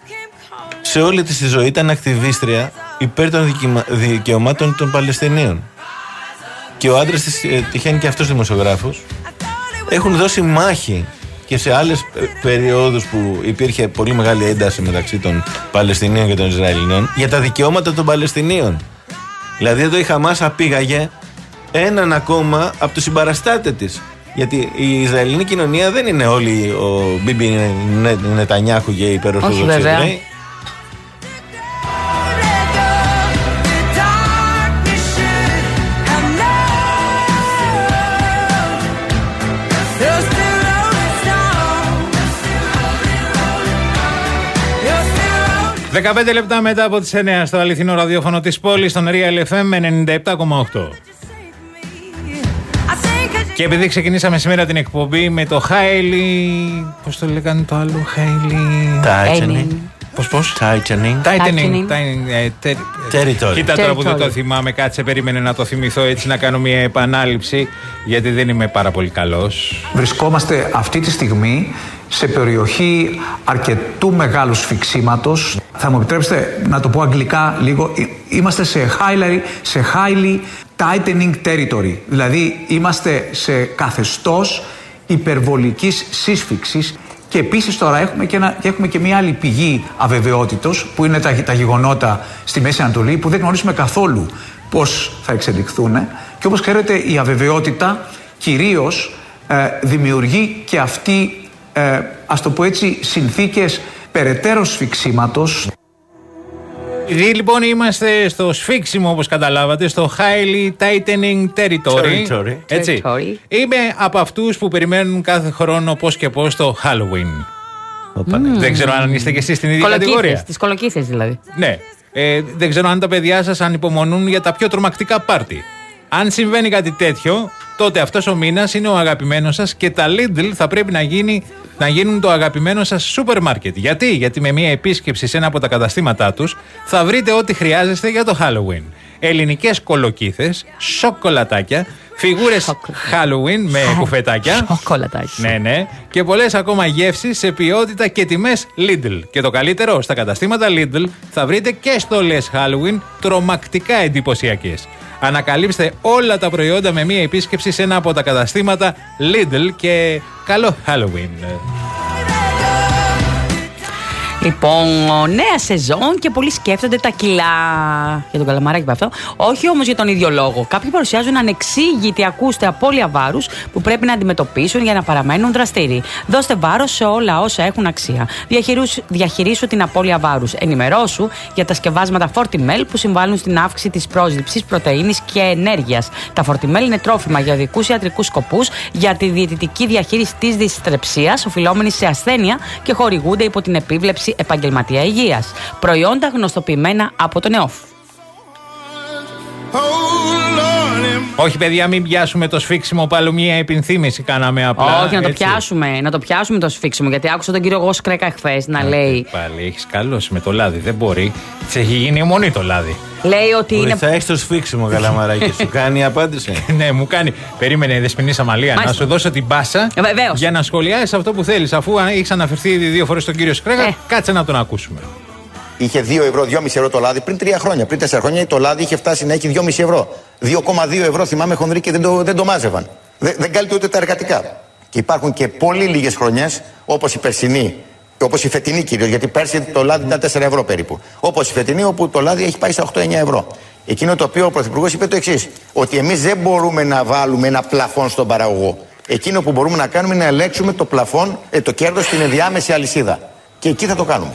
σε όλη της τη ζωή ήταν ακτιβίστρια υπέρ των δικαιωμάτων των Παλαιστινίων. Και ο άντρας της ε, τυχαίνει και αυτός δημοσιογράφος. Έχουν δώσει μάχη και σε άλλες περιόδους που υπήρχε πολύ μεγάλη ένταση μεταξύ των Παλαιστινίων και των Ισραηλινών για τα δικαιώματα των Παλαιστινίων. Δηλαδή εδώ η Χαμάς απήγαγε έναν ακόμα από τους συμπαραστάτες της. Γιατί η Ισραηλινή κοινωνία δεν είναι όλοι ο Μπίμπι Νετανιάχου και οι υπερορθόδοξοι Εβραίοι. δεκαπέντε λεπτά μετά από τις εννιά στο αληθινό ραδιόφωνο της πόλης, στον Real εφ εμ ενενήντα επτά κόμμα οκτώ. Και επειδή ξεκινήσαμε σήμερα την εκπομπή με το Highly. Πώς το λέγανε το άλλο, Highly. Tightening. Πώς, πώς? Tightening. Tightening. Territory. Κοίτα τώρα που δεν το θυμάμαι, κάτσε, περίμενε να το θυμηθώ έτσι, να κάνω μια επανάληψη, γιατί δεν είμαι πάρα πολύ καλός. Βρισκόμαστε αυτή τη στιγμή σε περιοχή αρκετού μεγάλου σφιξίματος. Θα μου επιτρέψετε να το πω αγγλικά λίγο. Είμαστε σε highly, σε highly tightening territory. Δηλαδή είμαστε σε καθεστώς υπερβολικής σύσφυξης. Και επίσης τώρα έχουμε και, ένα, έχουμε και μια άλλη πηγή αβεβαιότητος που είναι τα, τα γεγονότα στη Μέση Ανατολή που δεν γνωρίζουμε καθόλου πώς θα εξελιχθούν. Και όπως ξέρετε η αβεβαιότητα κυρίως ε, δημιουργεί και αυτή, ε, ας το πω έτσι, συνθήκες περαιτέρω σφιξίματος. Επειδή λοιπόν είμαστε στο σφίξιμο, όπως καταλάβατε, στο highly tightening territory, territory. Έτσι, territory. Είμαι από αυτούς που περιμένουν κάθε χρόνο πώς και πώς το Halloween. Mm. Δεν ξέρω αν είστε και εσείς στην ίδια κατηγορία. Τις κολοκύθες δηλαδή. Ναι. Ε, δεν ξέρω αν τα παιδιά σας ανυπομονούν για τα πιο τρομακτικά πάρτι. Αν συμβαίνει κάτι τέτοιο, τότε αυτός ο μήνας είναι ο αγαπημένος σας και τα Lidl θα πρέπει να, γίνει, να γίνουν το αγαπημένο σας σούπερ μάρκετ. Γιατί? Γιατί με μια επίσκεψη σε ένα από τα καταστήματά τους θα βρείτε ό,τι χρειάζεστε για το Halloween. Ελληνικές κολοκύθες, σοκολατάκια, φιγούρες Halloween με κουφετάκια. Σοκολατάκια. Ναι, ναι. Και πολλές ακόμα γεύσεις σε ποιότητα και τιμές Lidl. Και το καλύτερο, στα καταστήματα Lidl θα βρείτε και στολές Halloween τρομακτικά εντυπωσιακές. Ανακαλύψτε όλα τα προϊόντα με μία επίσκεψη σε ένα από τα καταστήματα Lidl και καλό Halloween. Λοιπόν, νέα σεζόν και πολλοί σκέφτονται τα κιλά. Για τον Καλαμαράκη από αυτό. Όχι όμως για τον ίδιο λόγο. Κάποιοι παρουσιάζουν ανεξήγητη, ακούστε, απώλεια βάρους που πρέπει να αντιμετωπίσουν για να παραμένουν δραστήριοι. Δώστε βάρος σε όλα όσα έχουν αξία. Διαχειρίσου την απώλεια βάρους. Ενημερώσου για τα σκευάσματα Fortimel που συμβάλλουν στην αύξηση της πρόσληψης πρωτεΐνης και ενέργειας. Τα Fortimel είναι τρόφιμα για οδικούς ιατρικούς σκοπούς, για τη διαιτητική διαχείριση της δυσθρεψίας, οφειλόμενης σε ασθένεια και χορηγούνται υπό την επίβλεψη επαγγελματία υγείας. Προϊόντα γνωστοποιημένα από τον ΕΟΦ. Όχι, παιδιά, μην πιάσουμε το σφίξιμο. Πάλι μια επιθύμηση κάναμε απλά. Όχι, να το πιάσουμε. Να το πιάσουμε το σφίξιμο. Γιατί άκουσα τον κύριο Γοσκρέκα χθες να λέει. Πάλι έχει καλώσει με το λάδι. Δεν μπορεί. Τη έχει γίνει αιμονή το λάδι. Λέει ότι είναι. Θα έχει το σφίξιμο, Καλαμαράκη. Σου κάνει η απάντηση. Ναι, μου κάνει. Περίμενε η Δεσποινή Σαμαλία να σου δώσω την πάσα Βεβαίως. για να σχολιάσει αυτό που θέλει. Αφού έχει αναφερθεί ήδη δύο φορές τον κύριο Σκρέκα, ε. κάτσε να τον ακούσουμε. Είχε δύο ευρώ, δυόμισι ευρώ το λάδι πριν τρία χρόνια. Πριν τέσσερα χρόνια το λάδι είχε φτάσει να έχει δυόμισι ευρώ. δύο κόμμα δύο ευρώ θυμάμαι χονδρή και δεν το, δεν το μάζευαν. Δεν, δεν κάλυπτε ούτε τα εργατικά. Και υπάρχουν και πολύ λίγες χρονιές, όπως η περσινή, όπως η φετινή κυρίως, γιατί πέρσι το λάδι ήταν τέσσερα ευρώ περίπου. Όπως η φετινή, όπου το λάδι έχει πάει στα οκτώ εννιά ευρώ. Εκείνο το οποίο ο Πρωθυπουργός είπε το εξής: ότι εμείς δεν μπορούμε να βάλουμε ένα πλαφόν στον παραγωγό. Εκείνο που μπορούμε να κάνουμε είναι να ελέγξουμε το πλαφόν, ε, το κέρδος στην ενδιάμεση αλυσίδα. Και εκεί θα το κάνουμε.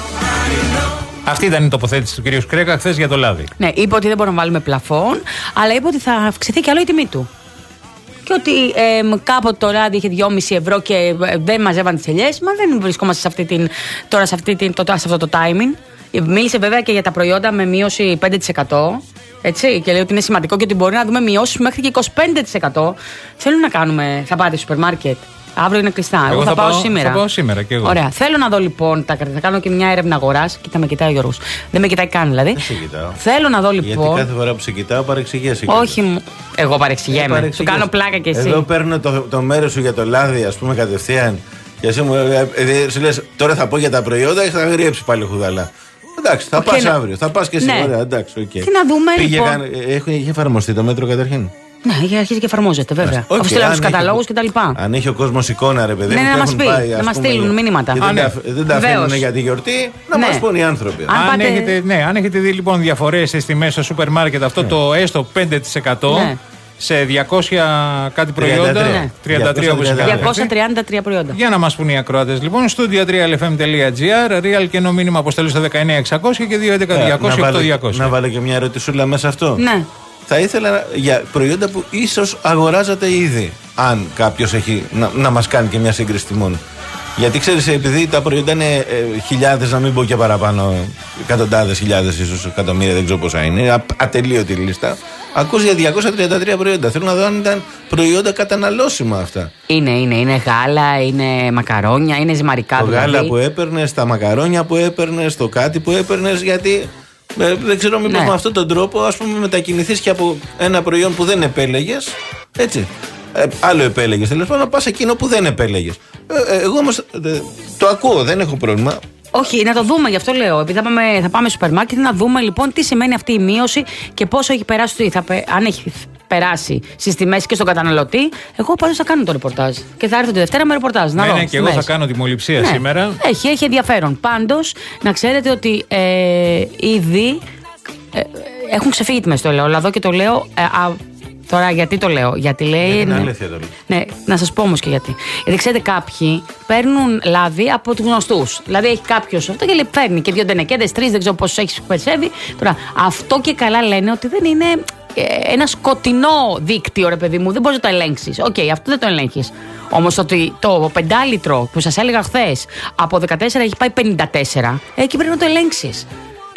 Αυτή ήταν η τοποθέτηση του κυρίου Σκρέκα χθες για το λάδι. Ναι, είπε ότι δεν μπορούμε να βάλουμε πλαφόν, αλλά είπε ότι θα αυξηθεί κι άλλο η τιμή του. Και ότι ε, κάποτε το λάδι είχε δυόμισι ευρώ και ε, δεν μαζεύαν τις ελιές. Μα δεν βρισκόμαστε σε αυτή την, τώρα σε, αυτή την, το, σε αυτό το timing. Μίλησε βέβαια και για τα προϊόντα με μείωση πέντε τοις εκατό. Έτσι, και λέει ότι είναι σημαντικό και ότι μπορεί να δούμε μειώσεις μέχρι και είκοσι πέντε τοις εκατό. Θέλουν να κάνουμε, θα πάτε στο σούπερ μάρκετ. Αύριο είναι κλειστά. Εγώ, εγώ θα, θα πάω, πάω σήμερα. Θα πάω σήμερα και εγώ. Ωραία. Θέλω να δω λοιπόν. Τα, θα κάνω και μια έρευνα αγοράς. Κοίτα, με κοιτάει ο Γιώργος. Δεν με κοιτάει καν δηλαδή. Δεν σε κοιτάω. Θέλω να δω λοιπόν. Γιατί κάθε φορά που σε κοιτάω παρεξηγέσαι. Όχι μου. Εγώ παρεξηγέμαι. Ε, Σου κάνω πλάκα κι εσύ. Εδώ παίρνω το, το μέρος σου για το λάδι, ας πούμε, κατευθείαν. Και εσύ μου ε, ε, σου λες τώρα θα πω για τα προϊόντα και θα γριέψει πάλι χουδαλά. Εντάξει, θα okay, πας να... αύριο. Θα πας και εσύ. Ναι. Ωραία, εντάξει, okay. Και να δούμε. Πήγε, λοιπόν. καν, έχει, έχει εφαρμοστεί το μέτρο καταρχήν. Ναι, έχει αρχίσει και εφαρμόζεται, βέβαια. Okay, αφού στέλνουν του καταλόγου κτλ. Αν έχει ο κόσμο εικόνα, ρε παιδί μου, ναι, να μας πει, πάει, να μας στείλουν μήνυματα. Και δεν, δεν τα αφήνουν για τη γιορτή, να ναι. μας πούν οι άνθρωποι. Αν, αν, πάτε... έχετε, ναι, αν έχετε δει λοιπόν διαφορές στις τιμές στο σούπερ μάρκετ, αυτό ναι. το έστω πέντε τοις εκατό ναι. σε διακόσια κάτι προϊόντα. Ναι. τριάντα τρία διακόσια τριάντα τρία προϊόντα. Για να μας πούν οι ακροάτες λοιπόν. Studio τρία ελ εφ εμ τελεία τζι άρ, real και ενώ μήνυμα αποστελεί στο δεκαεννιά εξακόσια και δύο έντεκα διακόσια οκτώ διακόσια. Να βάλω και μια ερωτησούλα μέσα αυτό. Ναι. Θα ήθελα για προϊόντα που ίσως αγοράζατε ήδη, αν κάποιος έχει να, να μας κάνει και μια σύγκριση τιμών. Γιατί ξέρεις, επειδή τα προϊόντα είναι ε, χιλιάδες, να μην πω και παραπάνω, εκατοντάδες χιλιάδες, ίσως εκατομμύρια, δεν ξέρω πόσα είναι, α, ατελείωτη λίστα. Ακούς για διακόσια τριάντα τρία προϊόντα. Θέλω να δω αν ήταν προϊόντα καταναλώσιμα αυτά. Είναι, είναι, είναι γάλα, είναι μακαρόνια, είναι ζυμαρικά. Το δηλαδή. γάλα που έπαιρνες, τα μακαρόνια που έπαιρνες, το κάτι που έπαιρνες, γιατί. Ε, δεν ξέρω μήπως ναι. με αυτόν τον τρόπο ας πούμε μετακινηθείς και από ένα προϊόν που δεν επέλεγες, έτσι, ε, άλλο επέλεγες, τέλος πάντων να πας εκείνο που δεν επέλεγες. Ε, ε, εγώ όμως ε, το ακούω, δεν έχω πρόβλημα. Όχι, να το δούμε, γι' αυτό λέω. Επειδή θα πάμε, θα πάμε στο σούπερ μάρκετ, να δούμε λοιπόν τι σημαίνει αυτή η μείωση και πόσο έχει περάσει, θα, αν έχει περάσει στις τιμές και στον καταναλωτή. Εγώ πάντως θα κάνω το ρεπορτάζ. Και θα έρθω τη Δευτέρα με ρεπορτάζ. Να ναι, δω. Ναι, και εγώ θα κάνω τιμοληψία ναι. σήμερα. Έχει, έχει ενδιαφέρον. Πάντως, να ξέρετε ότι ε, ήδη ε, έχουν ξεφύγει τιμές, το λέω. Λαδό και το λέω. Ε, α, Τώρα γιατί το λέω, γιατί λέει. Είναι αλήθεια το λέω. Ναι, να σας πω όμως και γιατί. Γιατί ξέρετε, κάποιοι παίρνουν λάδι από τους γνωστούς. Δηλαδή έχει κάποιος αυτό και λέει παίρνει και δύο τενεκέδες, τρεις, δεν ξέρω πόσους έχει περισσεύει. Τώρα, αυτό και καλά λένε ότι δεν είναι ένα σκοτεινό δίκτυο, ρε παιδί μου, δεν μπορείς να το ελέγξεις. Οκ, okay, αυτό δεν το ελέγχεις. Όμως ότι το πεντάλιτρο που σας έλεγα χθες από δεκατέσσερα έχει πάει πενήντα τέσσερα, εκεί πρέπει να το ελέγξεις.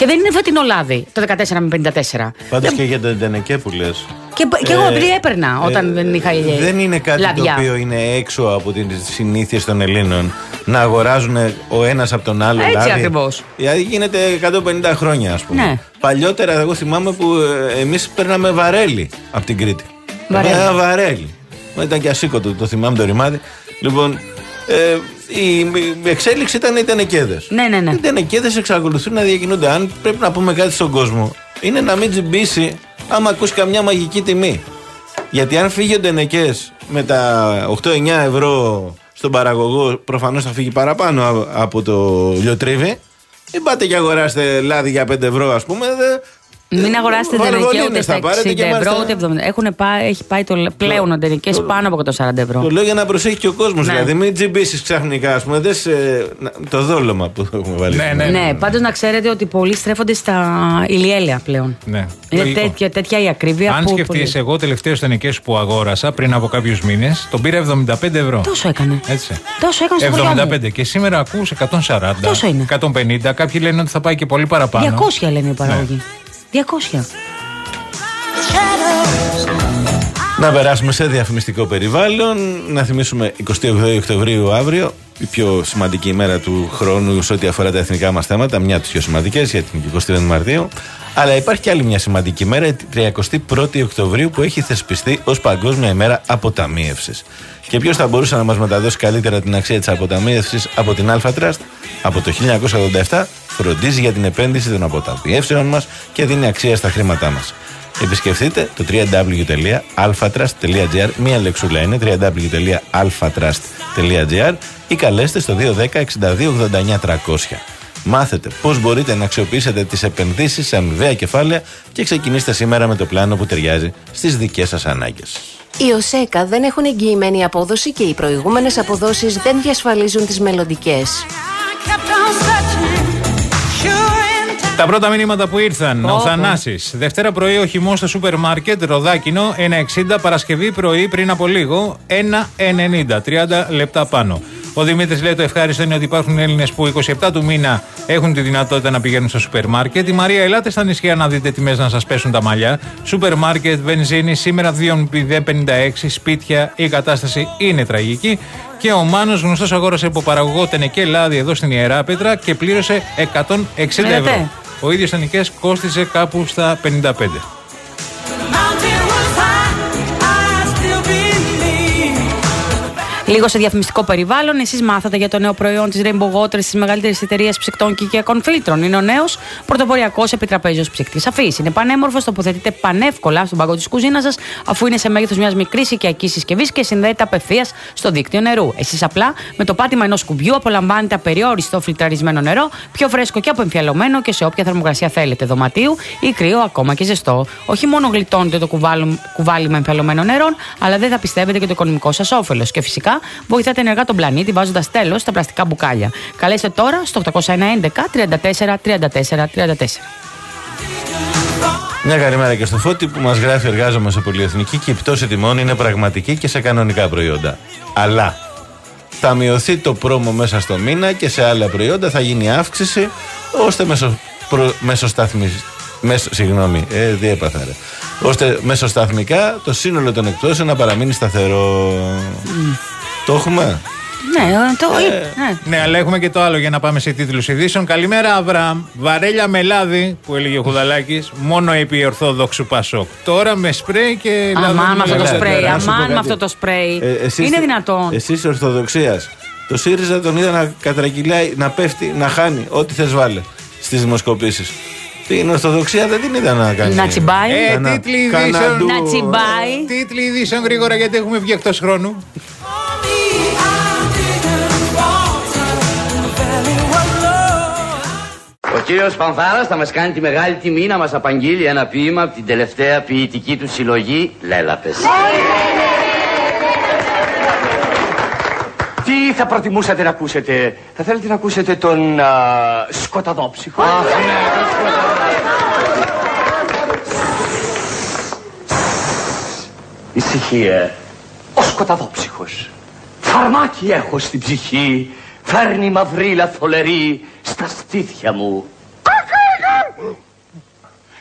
Και δεν είναι φετινό λάδι το δεκατέσσερα με πενήντα τέσσερα. Πάντως και για το εντενεκέ που λες. Και, και εγώ επειδή έπαιρνα όταν ε, δεν είχα ηλιέ. Δεν είναι κάτι λαδιά. Το οποίο είναι έξω από τις συνήθειες των Ελλήνων να αγοράζουν ο ένας από τον άλλο. Έτσι ακριβώς. Δηλαδή γίνεται εκατόν πενήντα χρόνια, ας πούμε. Ναι. Παλιότερα, εγώ θυμάμαι που εμείς παίρναμε βαρέλι από την Κρήτη. Βαρέλι. Ένα βαρέλι. Ήταν και ασήκωτο, το θυμάμαι το ρημάδι. Λοιπόν, ε, η εξέλιξη ήταν οι τενεκέδες. Ναι, ναι, ναι. Οι τενεκέδες εξακολουθούν να διακινούνται. Αν πρέπει να πούμε κάτι στον κόσμο, είναι να μην τζιμπήσει άμα ακούσει καμιά μαγική τιμή. Γιατί αν φύγει ο τενεκές με τα οκτώ εννιά ευρώ στον παραγωγό, προφανώς θα φύγει παραπάνω από το λιοτρίβι. Μην πάτε και αγοράστε λάδι για πέντε ευρώ, ας πούμε. Δε, μην αγοράσετε τενεκέ ούτε στα εξήντα ευρώ ούτε εβδομήντα. Έχουν πάει, έχει πάει το, πλέον ο τενεκές πάνω από το σαράντα ευρώ. Το λέω για να προσέχει και ο κόσμος. Ναι. Δηλαδή, μην τζιμπήσεις ξαφνικά, ας πούμε. Δες, ε, το δόλωμα που έχουμε βάλει. Ναι, ναι, ναι. ναι πάντως να ξέρετε ότι πολλοί στρέφονται στα ηλιέλαια πλέον. Ναι. Είναι τέτοια, τέτοια η ακρίβεια. Αν σκεφτείς, εγώ τελευταίος τενεκές που αγόρασα πριν από κάποιους μήνες, τον πήρα εβδομήντα πέντε ευρώ. Τόσο έκανε. Έτσι. Τόσο έκανε στο εβδομήντα πέντε και σήμερα ακούς εκατόν σαράντα. Τόσο είναι. εκατόν πενήντα. Κάποιοι λένε ότι θα πάει και πολύ παραπάνω. διακόσια λένε οι παραγωγοί. Ναι. διακόσια. Να περάσουμε σε διαφημιστικό περιβάλλον. Να θυμίσουμε εικοστή όγδοη Οκτωβρίου αύριο, η πιο σημαντική ημέρα του χρόνου σε ό,τι αφορά τα εθνικά μας θέματα. Μια από τις πιο σημαντικές για την εικοστή πέμπτη Μαρτίου. Αλλά υπάρχει και άλλη μια σημαντική ημέρα, η τριαντή πρώτη Οκτωβρίου, που έχει θεσπιστεί ως Παγκόσμια ημέρα αποταμίευσης. Και ποιος θα μπορούσε να μας μεταδώσει καλύτερα την αξία της αποταμίευσης από την Alpha Trust? Από το χίλια εννιακόσια ογδόντα επτά φροντίζει για την επένδυση των αποταμιεύσεων μας και δίνει αξία στα χρήματά μας. Επισκεφτείτε το double-u double-u double-u τελεία alphatrust τελεία gr, μία λεξούλα είναι double-u double-u double-u τελεία alphatrust τελεία gr ή καλέστε στο δύο ένα μηδέν εξήντα δύο ογδόντα εννιά τριακόσια. Μάθετε πώς μπορείτε να αξιοποιήσετε τις επενδύσεις σε αμοιβαία κεφάλαια και ξεκινήστε σήμερα με το πλάνο που ταιριάζει στις δικές σας ανάγκες. Οι ΟΣΕΚΑ δεν έχουν εγγυημένη απόδοση και οι προηγούμενες αποδόσεις δεν διασφαλίζουν τις μελλοντικές. Τα πρώτα μηνύματα που ήρθαν. Oh, ο Θανάσης. Oh. Δευτέρα πρωί ο χυμός στο σούπερ μάρκετ, Ροδάκινο, ένα εξήντα. Παρασκευή πρωί πριν από λίγο, ένα ενενήντα. τριάντα λεπτά πάνω. Ο Δημήτρης λέει: το ευχάριστο είναι ότι υπάρχουν Έλληνες που είκοσι επτά του μήνα έχουν τη δυνατότητα να πηγαίνουν στο σούπερ μάρκετ. Η Μαρία, ελάτε στα νησιά να δείτε τιμές να σας πέσουν τα μαλλιά. Σούπερ μάρκετ, βενζίνη, σήμερα δύο μηδέν πενήντα έξι. Σπίτια, η κατάσταση είναι τραγική. Και ο Μάνος, γνωστός, αγόρασε από παραγωγό τενεκέ λάδι εδώ στην Ιεράπετρα και πλήρωσε εκατόν εξήντα ευρώ. Ο ίδιος τενεκές κόστιζε κάπου στα πενήντα πέντε. Λίγο σε διαφημιστικό περιβάλλον, εσείς μάθατε για το νέο προϊόν της Rainbow Water της μεγαλύτερης εταιρείας ψυκτών και οικιακών φίλτρων. Είναι ο νέος πρωτοποριακός επιτραπέζιος ψυκτής αφής. Είναι πανέμορφος, τοποθετείται πανεύκολα στον παγκό της κουζίνας σας, αφού είναι σε μέγεθος μιας μικρής οικιακής συσκευής και συνδέεται απευθείας στο δίκτυο νερού. Εσείς απλά με το πάτημα ενός κουμπιού απολαμβάνετε απεριόριστο φιλτραρισμένο νερό, πιο φρέσκο και απεμφιαλωμένο και σε όποια θερμοκρασία θέλετε, δωματίου ή κρύο, ακόμα και ζεστό. Όχι μόνο γλιτώνετε το κουβάλι με εμφιαλωμένο νερό, αλλά δεν θα πιστεύετε και το οικονομικό σας όφελος. Και φυσικά βοηθάτε ενεργά τον πλανήτη βάζοντας τέλος στα πλαστικά μπουκάλια. Καλέστε τώρα στο οκτώ ένα ένα τριάντα τέσσερα τριάντα τέσσερα τριάντα τέσσερα. Μια καλημέρα και στο Φώτη που μας γράφει: εργάζομαι σε πολυεθνική και η πτώση τιμών είναι πραγματική και σε κανονικά προϊόντα. Αλλά θα μειωθεί το πρόμο μέσα στο μήνα και σε άλλα προϊόντα θα γίνει αύξηση ώστε μεσο, προ, μεσοσταθμι, μεσο, συγγνώμη, ε, διέπαθα ρε. ώστε μεσοσταθμικά το σύνολο των εκπτώσεων να παραμείνει σταθερό. Mm. Το έχουμε. Ναι, το ε, ναι. ναι, αλλά έχουμε και το άλλο για να πάμε σε τίτλους ειδήσεων. Καλημέρα, Αβραάμ. Βαρέλια με λάδι, που έλεγε ο Χουδαλάκης, μόνο επί Ορθόδοξου Πασόκ. Τώρα με σπρέι και λάδι. Αμάν με αυτό το σπρέι. Αμάν με αυτό το σπρέι. Είναι δυνατόν. Εσείς Ορθοδοξίας. Το ΣΥΡΙΖΑ τον είδα να κατρακυλάει, να πέφτει, να χάνει. Ό,τι θες βάλε στις δημοσκοπήσεις. Την Ορθοδοξία δεν την είδα να κάνει. Να τσιμπάει. Ε, Κανα... τίτλοι ειδήσεων. Να τσιμπάει. Τίτλοι ειδήσεων γρήγορα γιατί έχουμε βγει εκτός χρόνου. Ο κύριος Πανθάρας θα μας κάνει τη μεγάλη τιμή να μας απαγγείλει ένα ποίημα από την τελευταία ποιητική του συλλογή Λέλαπες. Τι θα προτιμούσατε να ακούσετε? Θα θέλετε να ακούσετε τον α, σκοταδόψυχο? Αχ, ναι, τον σκοταδόψυχο. Ησυχία. Ο σκοταδόψυχος. Φαρμάκι έχω στην ψυχή. Φέρνει μαυρίλα θολερή στα στήθια μου.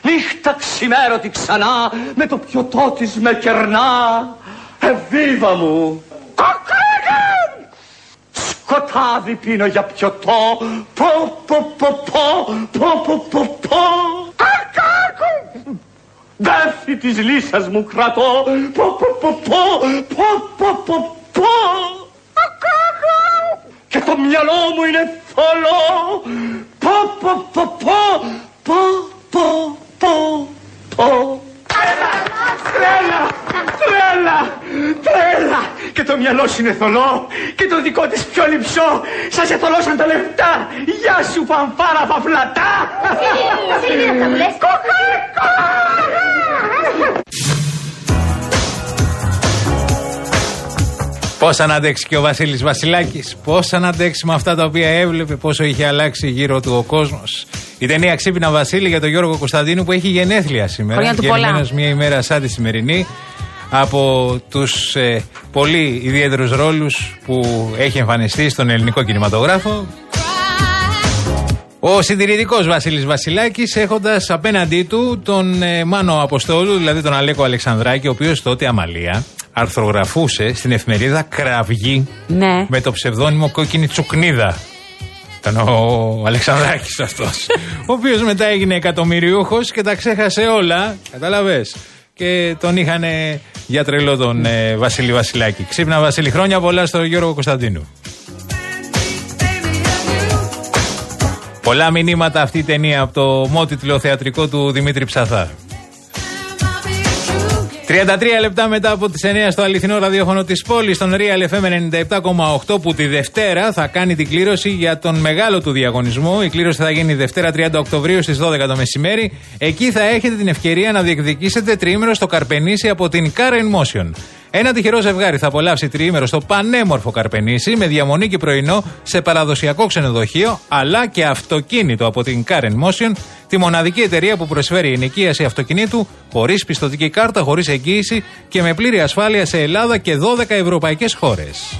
Νύχτα ξημέρωτη ξανά, με το πιωτό της με κερνά. Εβίβα μου. Σκοτάδι πίνω για πιωτό. Πω πω πω πω πω πω πω πω. Δέφη της λύσας μου κρατώ. Πω πω πω πω πω πω πω πω. Και το μυαλό μου είναι θολό. Πω πω πω πω πω πω πω πω. Τρέλα, τρέλα, τρέλα. Και το μυαλό σου είναι θολό και το δικό της πιο λυψό. Σας εθολώσαν τα λεφτά. Γεια σου φανφάρα φαφλατά. Σιλβίνα, θα μου λες. Πώς να αντέξει και ο Βασίλης Βασιλάκης, πώς να αντέξει με αυτά τα οποία έβλεπε, πόσο είχε αλλάξει γύρω του ο κόσμος. Η ταινία Ξύπνα Βασίλη για τον Γιώργο Κωνσταντίνου που έχει γενέθλια σήμερα. Γεννημένος μια ημέρα σαν τη σημερινή, από τους ε, πολύ ιδιαίτερους ρόλους που έχει εμφανιστεί στον ελληνικό κινηματογράφο. Ο συντηρητικός Βασίλης Βασιλάκης, έχοντας απέναντί του τον ε, Μάνο Αποστόλου, δηλαδή τον Αλέκο Αλεξανδράκη, ο οποίος τότε αμαλία αρθρογραφούσε στην εφημερίδα Κραυγή, ναι, με το ψευδόνυμο Κόκκινη Τσουκνίδα. Ήταν ο Αλεξανδράκης αυτός, ο οποίος μετά έγινε εκατομμυριούχος και τα ξέχασε όλα, καταλαβες. Και τον είχαν για τρελό τον ε, Βασίλη Βασιλάκη. Ξύπνα Βασίλη, χρόνια πολλά στον Γιώργο Κωνσταντίνου. Πολλά μηνύματα αυτή η ταινία από το μότιτλο θεατρικό του Δημήτρη Ψαθά. τριάντα τρία λεπτά μετά από τις εννιά στο αληθινό ραδιόφωνο της πόλης, στον Real εφ εμ ενενήντα επτά κόμμα οκτώ, που τη Δευτέρα θα κάνει την κλήρωση για τον μεγάλο του διαγωνισμό. Η κλήρωση θα γίνει Δευτέρα τριάντα Οκτωβρίου στις δώδεκα το μεσημέρι. Εκεί θα έχετε την ευκαιρία να διεκδικήσετε τριήμερο στο Καρπενήσι από την Car in Motion. Ένα τυχερό ζευγάρι θα απολαύσει τριήμερο στο πανέμορφο Καρπενήσι με διαμονή και πρωινό σε παραδοσιακό ξενοδοχείο, αλλά και αυτοκίνητο από την Car in Motion, τη μοναδική εταιρεία που προσφέρει ενοικίαση αυτοκινήτου χωρίς πιστωτική κάρτα, χωρίς εγγύηση και με πλήρη ασφάλεια σε Ελλάδα και δώδεκα ευρωπαϊκές χώρες.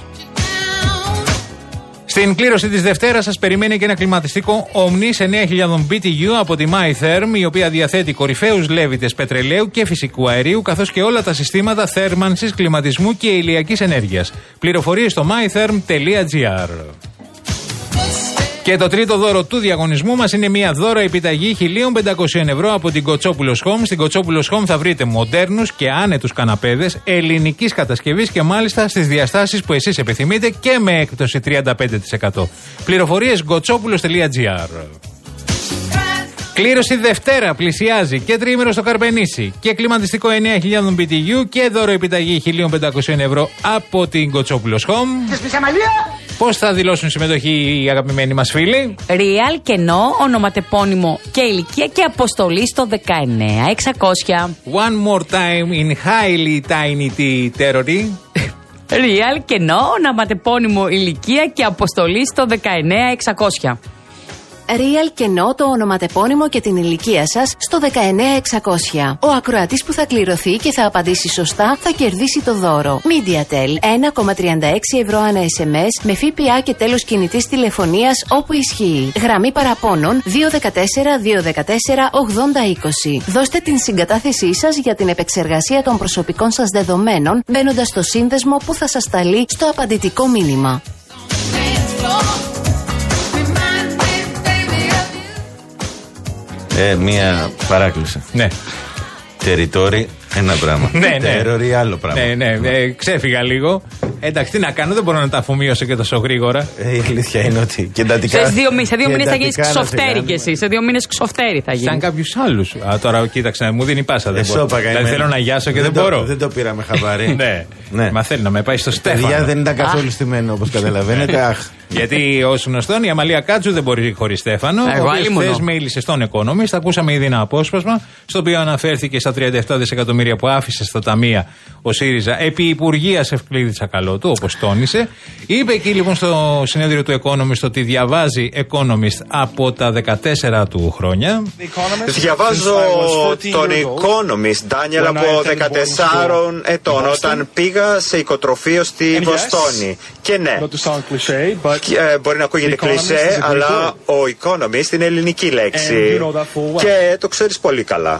Στην κλήρωση της Δευτέρας σας περιμένει και ένα κλιματιστικό Omnis εννέα χιλιάδες μπι τι γιου από τη MyTherm, η οποία διαθέτει κορυφαίους λέβητες πετρελαίου και φυσικού αερίου, καθώς και όλα τα συστήματα θέρμανσης, κλιματισμού και ηλιακής ενέργειας. Πληροφορίες στο mytherm τελεία gr. Και το τρίτο δώρο του διαγωνισμού μας είναι μια δώρο επιταγή χίλια πεντακόσια ευρώ από την Κοτσόπουλος Home. Στην Κοτσόπουλος Home θα βρείτε μοντέρνους και άνετους καναπέδες ελληνικής κατασκευής και μάλιστα στις διαστάσεις που εσείς επιθυμείτε και με έκπτωση τριάντα πέντε τοις εκατό. Πληροφορίες κοτσόπουλος τελεία gr. Κλήρωση Δευτέρα πλησιάζει και τριήμερο στο Καρπενήσι και κλιματιστικό εννέα χιλιάδες μπι τι γιου και δώρο επιταγή χίλια πεντακόσια ευρώ από την Κοτσόπουλος Home. Πώς θα δηλώσουν συμμετοχή οι αγαπημένοι μας φίλοι? Real, κενό, ονοματεπώνυμο και ηλικία και αποστολή στο δεκαεννέα εξακόσια. One more time in highly tiny territory. Real, κενό, ονοματεπώνυμο, ηλικία και αποστολή στο δεκαεννέα εξακόσια. Real, κενό, το ονοματεπώνυμο και την ηλικία σας στο δεκαεννέα εξακόσια. Ο ακροατής που θα κληρωθεί και θα απαντήσει σωστά θα κερδίσει το δώρο. MediaTel ένα κόμμα τριάντα έξι ευρώ ανά ες εμ ες με ΦΠΑ και τέλος κινητής τηλεφωνίας όπου ισχύει. Γραμμή παραπώνων δύο ένα τέσσερα δύο ένα τέσσερα ογδόντα είκοσι. Δώστε την συγκατάθεσή σας για την επεξεργασία των προσωπικών σας δεδομένων μπαίνοντας στο σύνδεσμο που θα σας σταλεί στο απαντητικό μήνυμα. Ε, μία παράκληση. Ναι. Τεριτόρι, ένα πράγμα. Ναι, ναι. Τέρορι, άλλο πράγμα. Ναι, ναι. Ε, ξέφυγα λίγο. Εντάξει, τι να κάνω, δεν μπορώ να τα αφομοίωσω και τόσο γρήγορα. Ε, η αλήθεια είναι ότι και εντατικά. Σε δύο, σε δύο μήνες θα γίνει ξοφτέρι κι εσύ. Σε δύο μήνες ξοφτέρι θα γίνει. Σαν κάποιου άλλου. Τώρα κοίταξε, μου δίνει πάσα. Δεν μπορώ. Δηλαδή θέλω να γιάσω και δεν, δεν μπορώ. Δεν το πήραμε χαμπάρι. Ναι. Ναι. Μα θέλει να με πάει στο Στέφανο. Παιδιά δεν ήταν καθόλου στημένο όπως καταλαβαίνετε. Αχ. Γιατί ω γνωστόν η Αμαλία Κάτσου δεν μπορεί χωρίς Στέφανο. Εγώ χθες μίλησε στον Economist. Ακούσαμε ήδη ένα απόσπασμα στο οποίο αναφέρθηκε στα τριάντα επτά δισεκατομμύρια που άφησε στα ταμεία ο ΣΥΡΙΖΑ επί Υπουργείας Ευκλήδη Τσακαλώτου, όπως τόνισε. Είπε εκεί λοιπόν στο συνέδριο του Economist ότι διαβάζει Economist από τα δεκατέσσερα του χρόνια. Διαβάζω τον Economist, Ντάνιελ, από δεκατεσσάρων ετών, όταν πήγα σε οικοτροφείο στη Βοστόνη. Και ναι, και, μπορεί να ακούγεται κλισέ, αλλά ο economist είναι ελληνική λέξη και το ξέρεις πολύ καλά.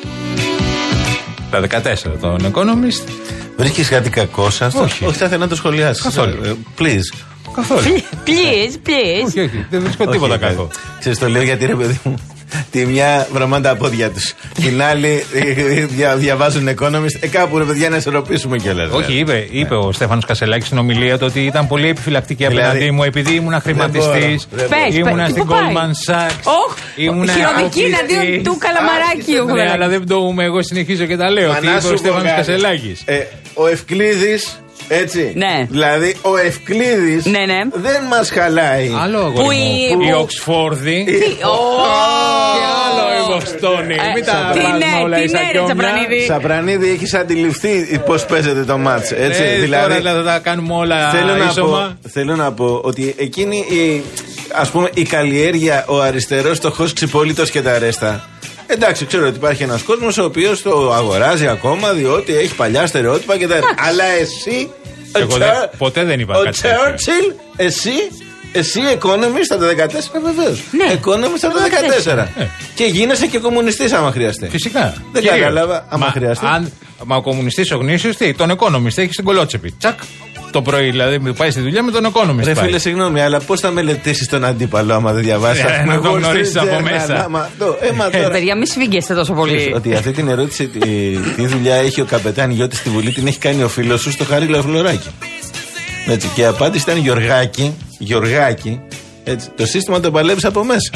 Τα δεκατέσσερα τον economist. Βρίσκεις κάτι κακό σας? Όχι. Όχι, θα ήθελα να το σχολιάσεις. Καθόλου. Please. Καθόλου. Please, please. Όχι, όχι, δεν βρίσκω τίποτα κακό. Ξέρεις, το λέω γιατί ρε παιδί μου, τη μια βρωμάνε τα πόδια τους. Την άλλη δια, διαβάζουν Economist. Ε, κάπου ρε παιδιά να ισορροπήσουμε κιόλας. Όχι, είπε, είπε ο Στέφανος Κασελάκης στην ομιλία του ότι ήταν πολύ επιφυλακτική απέναντί δηλαδή, μου επειδή ήμουν χρηματιστής. Ήμουνα στην Goldman Sachs. Χειροδική εναντίον του Καλαμαράκιου. Ναι, αλλά δεν πτωούμε, εγώ συνεχίζω και τα λέω. Τι είπε ο Στέφανος Κασελάκης. Ο Ευκλήδης. Έτσι. Ναι. Δηλαδή ο Ευκλήδης ναι, ναι. δεν μας χαλάει. Άλλο αγόρι μου. Η Οξφόρδη. Και άλλο η Βοστόνη. Μην τα βάζουμε όλα ίσα κι όμοια. Σαπρανίδη, έχεις αντιληφθεί πώς παίζεται το μάτς. Έτσι. Δηλαδή θα τα κάνουμε όλα ίσωμα. Θέλω να πω ότι εκείνη η, ας πούμε, η καλλιέργεια, ο αριστερός στοχός ξυπόλυτος και τα ρέστα. Εντάξει, ξέρω ότι υπάρχει ένας κόσμος ο οποίος το αγοράζει ακόμα διότι έχει παλιά στερεότυπα και τα. Αλλά εσύ. Εγώ ο δε, ποτέ δεν είπα ο κάτι τέτοιο. Ο Churchill, εσύ, εσύ Economist από το δεκατέσσερα, βεβαίως. Ναι. Economist από το δεκατέσσερα. Ναι. Και γίνεσαι και κομμουνιστής άμα χρειαστεί. Φυσικά. Δεν Κυρίως. κατάλαβα άμα Μα, χρειαστεί. Αν, μα ο κομμουνιστής ο γνήσιος τι, τον Economist έχει στην κολότσεπη. Τσακ. Το πρωί, δηλαδή, πάει στη δουλειά με τον Economist. Ρε φίλε, συγγνώμη, αλλά πώς θα μελετήσεις τον αντίπαλο άμα δεν διαβάσεις? Ε, να τον γνωρίσεις από μέσα. Παιδιά, μη σφίγγεστε τόσο πολύ. Ότι αυτή την ερώτηση, τι δουλειά έχει ο καπετάν Γιώτης στη Βουλή, την έχει κάνει ο φίλος σου στο Χάρη Λαφλωράκη. Έτσι, και η απάντηση ήταν Γιωργάκη, Γιωργάκη, έτσι, το σύστημα το παλεύεις από μέσα.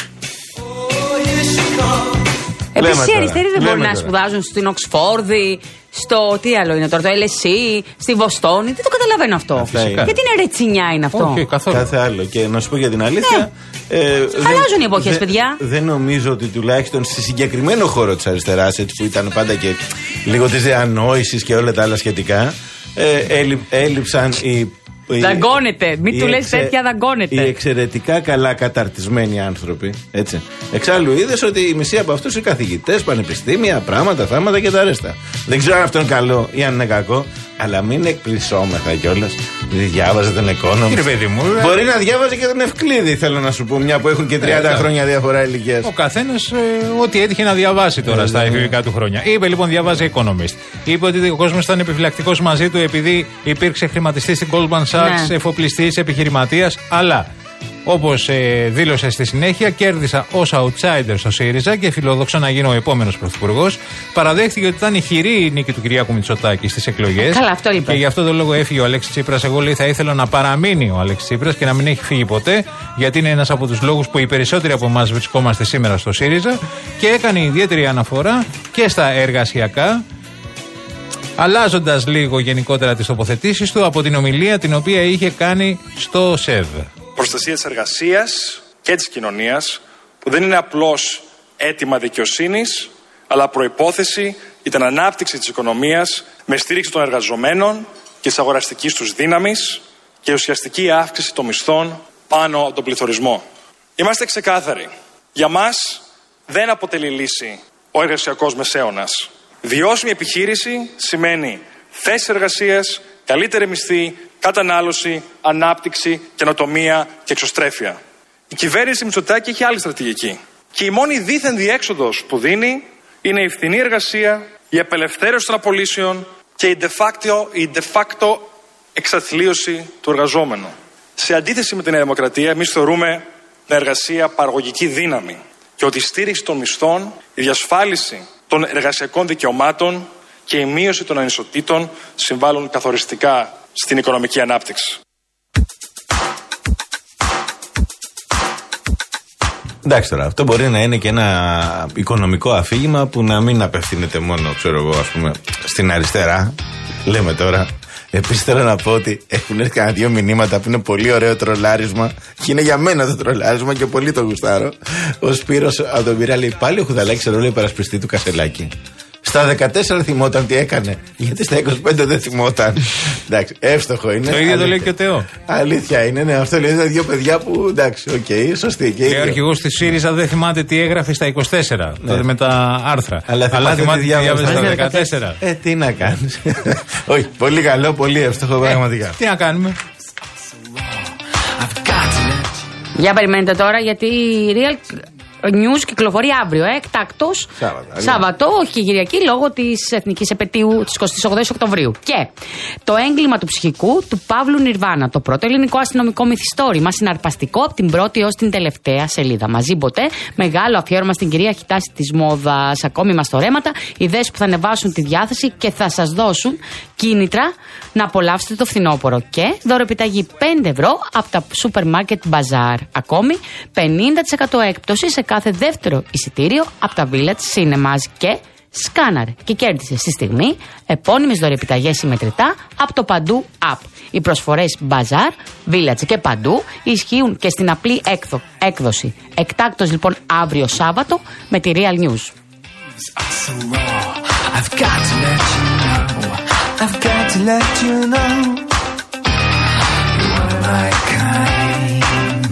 Επίσης οι αριστεροί δεν μπορούν να σπουδάζουν στην Οξφόρδη, στο τι άλλο είναι τώρα, το ελ ες ι, στη Βοστόνη. Δεν το καταλαβαίνω αυτό. Φυσικά. Γιατί είναι ρετσινιά είναι αυτό. Όχι, καθόλου. Κάθε άλλο. Και να σου πω για την αλήθεια. Ναι. Ε, Αλλάζουν δεν, οι εποχές, δεν, παιδιά. Δεν νομίζω ότι τουλάχιστον στη συγκεκριμένο χώρο της αριστεράς, έτσι που ήταν πάντα και λίγο της διανόησης και όλα τα άλλα σχετικά, ε, έλει, έλειψαν οι. Δαγκώνεται. Μην του λες εξε... τέτοια, δαγκώνεται. Οι εξαιρετικά καλά καταρτισμένοι άνθρωποι. Έτσι. Εξάλλου είδες ότι οι μισοί από αυτούς οι καθηγητές, πανεπιστήμια, πράγματα, θάματα και τα ρέστα. Δεν ξέρω αν αυτό είναι καλό ή αν είναι κακό, αλλά μην εκπλησώμεθα κιόλας. Διάβαζε τον Economist. Κύριε παιδί μου, μπορεί να διάβαζε και τον Ευκλήδη, θέλω να σου πω, μια που έχουν και τριάντα ε, χρόνια διαφορά ηλικίας. Ο καθένας ε, ό,τι έτυχε να διαβάσει τώρα ε, στα εφηβικά του χρόνια. Είπε λοιπόν, διαβάζει Economist. Είπε ότι ο κόσμος ήταν επιφυλακτικός μαζί του επειδή υπήρξε χρηματιστής στην Goldman Sachs, ναι. εφοπλιστής, επιχειρηματίας, αλλά. Όπως ε, δήλωσε στη συνέχεια, κέρδισα ως outsider στο ΣΥΡΙΖΑ και φιλοδοξώ να γίνω ο επόμενος πρωθυπουργός. Παραδέχτηκε ότι ήταν ηχηρή η νίκη του Κυριάκου Μητσοτάκη στις εκλογές. Καλά, αυτό είπε. Και γι' αυτό τον λόγο έφυγε ο Αλέξης Τσίπρας. Εγώ λέει θα ήθελα να παραμείνει ο Αλέξης Τσίπρας και να μην έχει φύγει ποτέ, γιατί είναι ένας από τους λόγους που οι περισσότεροι από εμάς βρισκόμαστε σήμερα στο ΣΥΡΙΖΑ. Και έκανε ιδιαίτερη αναφορά και στα εργασιακά, αλλάζοντας λίγο γενικότερα τις τοποθετήσεις του από την ομιλία την οποία είχε κάνει στο ΣΕΒ. Προστασία της εργασίας και της κοινωνίας, που δεν είναι απλώς αίτημα δικαιοσύνης, αλλά προϋπόθεση για την ανάπτυξη της οικονομίας με στήριξη των εργαζομένων και της αγοραστικής τους δύναμης και ουσιαστική αύξηση των μισθών πάνω από τον πληθωρισμό. Είμαστε ξεκάθαροι. Για μας δεν αποτελεί λύση ο εργασιακός μεσαίωνας. Βιώσιμη επιχείρηση σημαίνει θέσεις εργασίας, καλύτερη μισθή, κατανάλωση, ανάπτυξη, καινοτομία και εξωστρέφεια. Η κυβέρνηση Μητσοτάκη έχει άλλη στρατηγική. Και η μόνη δίθεν διέξοδος που δίνει είναι η φθηνή εργασία, η απελευθέρωση των απολύσεων και η de facto, η de facto εξαθλίωση του εργαζόμενου. Σε αντίθεση με την Νέα Δημοκρατία, εμείς θεωρούμε την εργασία παραγωγική δύναμη και ότι η στήριξη των μισθών, η διασφάλιση των εργασιακών δικαιωμάτων και η μείωση των ανισοτήτων συμβάλλουν καθοριστικά στην οικονομική ανάπτυξη. Εντάξει τώρα, αυτό μπορεί να είναι και ένα οικονομικό αφήγημα που να μην απευθύνεται μόνο, ξέρω εγώ, ας πούμε, στην αριστερά. Λέμε τώρα. Επίσης θέλω να πω ότι έχουν έρθει κανένα δύο μηνύματα που είναι πολύ ωραίο τρολάρισμα και είναι για μένα το τρολάρισμα και πολύ το γουστάρω. Ο Σπύρος από τον Πειραιά λέει πάλι ο Χουδαλάκης σε ρόλο υπερασπιστή του Κασελάκη. Στα δεκατέσσερα θυμόταν τι έκανε. Γιατί στα είκοσι πέντε δεν θυμόταν. Εντάξει, εύστοχο είναι. Το ίδιο το λέει και ο Θεό. Αλήθεια είναι, ναι. Αυτό λέει. Είναι δύο παιδιά που εντάξει, οκ, okay, σωστή. Και ο αρχηγός της ΣΥΡΙΖΑ δεν θυμάται τι έγραφε στα είκοσι τέσσερα. Ναι. Τότε με τα άρθρα. Αλλά, Αλλά θυμάται τι διάβασε στα δεκατέσσερα. Ε, τι να κάνεις. Όχι, πολύ καλό, πολύ εύστοχο πραγματικά. Τι να κάνουμε. Για περιμένετε τώρα, γιατί η Real News κυκλοφορεί αύριο, ε, εκτάκτος. Σάββατο. Σάββατο, όχι Κυριακή, λόγω της Εθνικής Επετείου της εικοστής όγδοης Οκτωβρίου. Και το έγκλημα του ψυχικού του Παύλου Νιρβάνα, το πρώτο ελληνικό αστυνομικό μυθιστόρημα, συναρπαστικό από την πρώτη ως την τελευταία σελίδα. Μαζί ποτέ, μεγάλο αφιέρωμα στην κυρία Χιτάση της μόδας. Ακόμη μαστορέματα, ιδέες που θα ανεβάσουν τη διάθεση και θα σας δώσουν κίνητρα να απολαύσετε το φθινόπωρο. Και δωρεπιταγή πέντε ευρώ από τα σούπερ μάρκετ Bazaar. Ακόμη πενήντα τοις εκατό έκπτωση σε κάθε δεύτερο εισιτήριο από τα Village Cinemas. Και σκάναρε και κέρδισε στη στιγμή επώνυμες δωρεπιταγές συμμετρητά από το Παντού App. Οι προσφορές Bazaar, Village και Παντού ισχύουν και στην απλή έκδο, έκδοση. Εκτάκτος λοιπόν αύριο Σάββατο με τη Real News. I've got to let you know you're my kind.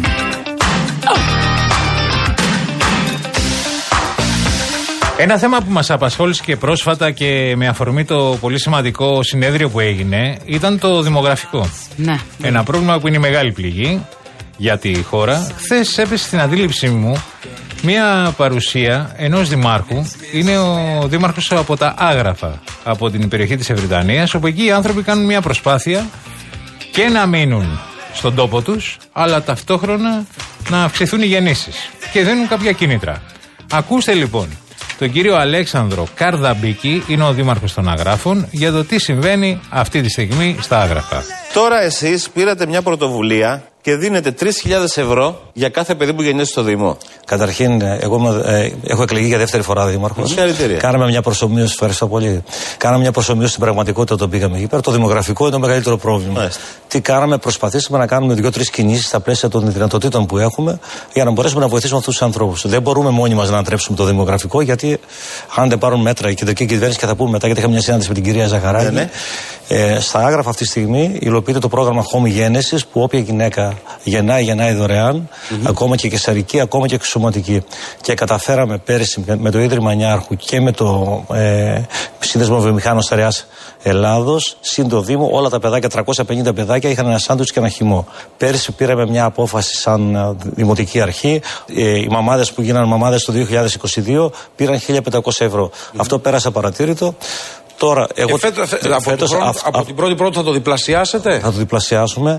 Ένα θέμα που μας απασχόλησε και πρόσφατα και με αφορμή το πολύ σημαντικό συνέδριο που έγινε ήταν το δημογραφικό. Ναι. Ένα πρόβλημα που είναι η μεγάλη πληγή για τη χώρα. Χθες έπεσε στην αντίληψή μου μια παρουσία ενός δημάρχου. Είναι ο δήμαρχος από τα Άγραφα, από την περιοχή της Ευρυτανίας, όπου εκεί οι άνθρωποι κάνουν μια προσπάθεια και να μείνουν στον τόπο τους, αλλά ταυτόχρονα να αυξηθούν οι γεννήσεις και δίνουν κάποια κίνητρα. Ακούστε λοιπόν τον κύριο Αλέξανδρο Καρδαμπίκη, είναι ο δήμαρχος των Αγράφων, για το τι συμβαίνει αυτή τη στιγμή στα Άγραφα. Τώρα εσείς πήρατε μια πρωτοβουλία και δίνετε τρεις χιλιάδες ευρώ για κάθε παιδί που γεννιέται στο Δήμο. Καταρχήν, εγώ ε, έχω εκλεγεί για δεύτερη φορά δήμαρχος. Συγχαρητήρια. Κάναμε μια προσομοίωση, ευχαριστώ πολύ. Κάναμε μια προσομοίωση στην πραγματικότητα όταν πήγαμε εκεί πέρα. Το δημογραφικό είναι το μεγαλύτερο πρόβλημα. Μάλιστα. Τι κάναμε, προσπαθήσαμε να κάνουμε δύο-τρεις κινήσεις στα πλαίσια των δυνατοτήτων που έχουμε για να μπορέσουμε να βοηθήσουμε αυτούς τους ανθρώπους. Δεν μπορούμε μόνοι μας να ανατρέψουμε το δημογραφικό, γιατί αν δεν πάρουν μέτρα η κεντρική κυβέρνηση, και θα πούμε μετά, γιατί είχαμε μια συνάντηση με την κυρία Ζαχαράκη. Ναι, ναι. Ε, στα Άγραφα αυτή τη στιγμή υλοποιείται το πρόγραμμα Home Γέννησης, που όποια γυναίκα γεννάει, γεννάει δωρεάν, mm-hmm. ακόμα και καισαρική, ακόμα και εξωματική. Και καταφέραμε πέρυσι με το Ίδρυμα Νιάρχου και με το ε, Σύνδεσμο Βιομηχάνων Στερεάς Ελλάδος, συν το Δήμο, όλα τα παιδάκια, τριακόσια πενήντα παιδάκια, είχαν ένα σάντουιτς και ένα χυμό. Πέρυσι πήραμε μια απόφαση σαν δημοτική αρχή. Ε, οι μαμάδες που γίνανε μαμάδες το δύο χιλιάδες είκοσι δύο πήραν χίλια πεντακόσια ευρώ. Mm-hmm. Αυτό πέρασε απαρατήρητο. Τώρα, εγώ, ε, φέτος, φέ, από, φέτος, χρόνο, α, από α, την πρώτη πρώτη θα το διπλασιάσετε. Θα το διπλασιάσουμε.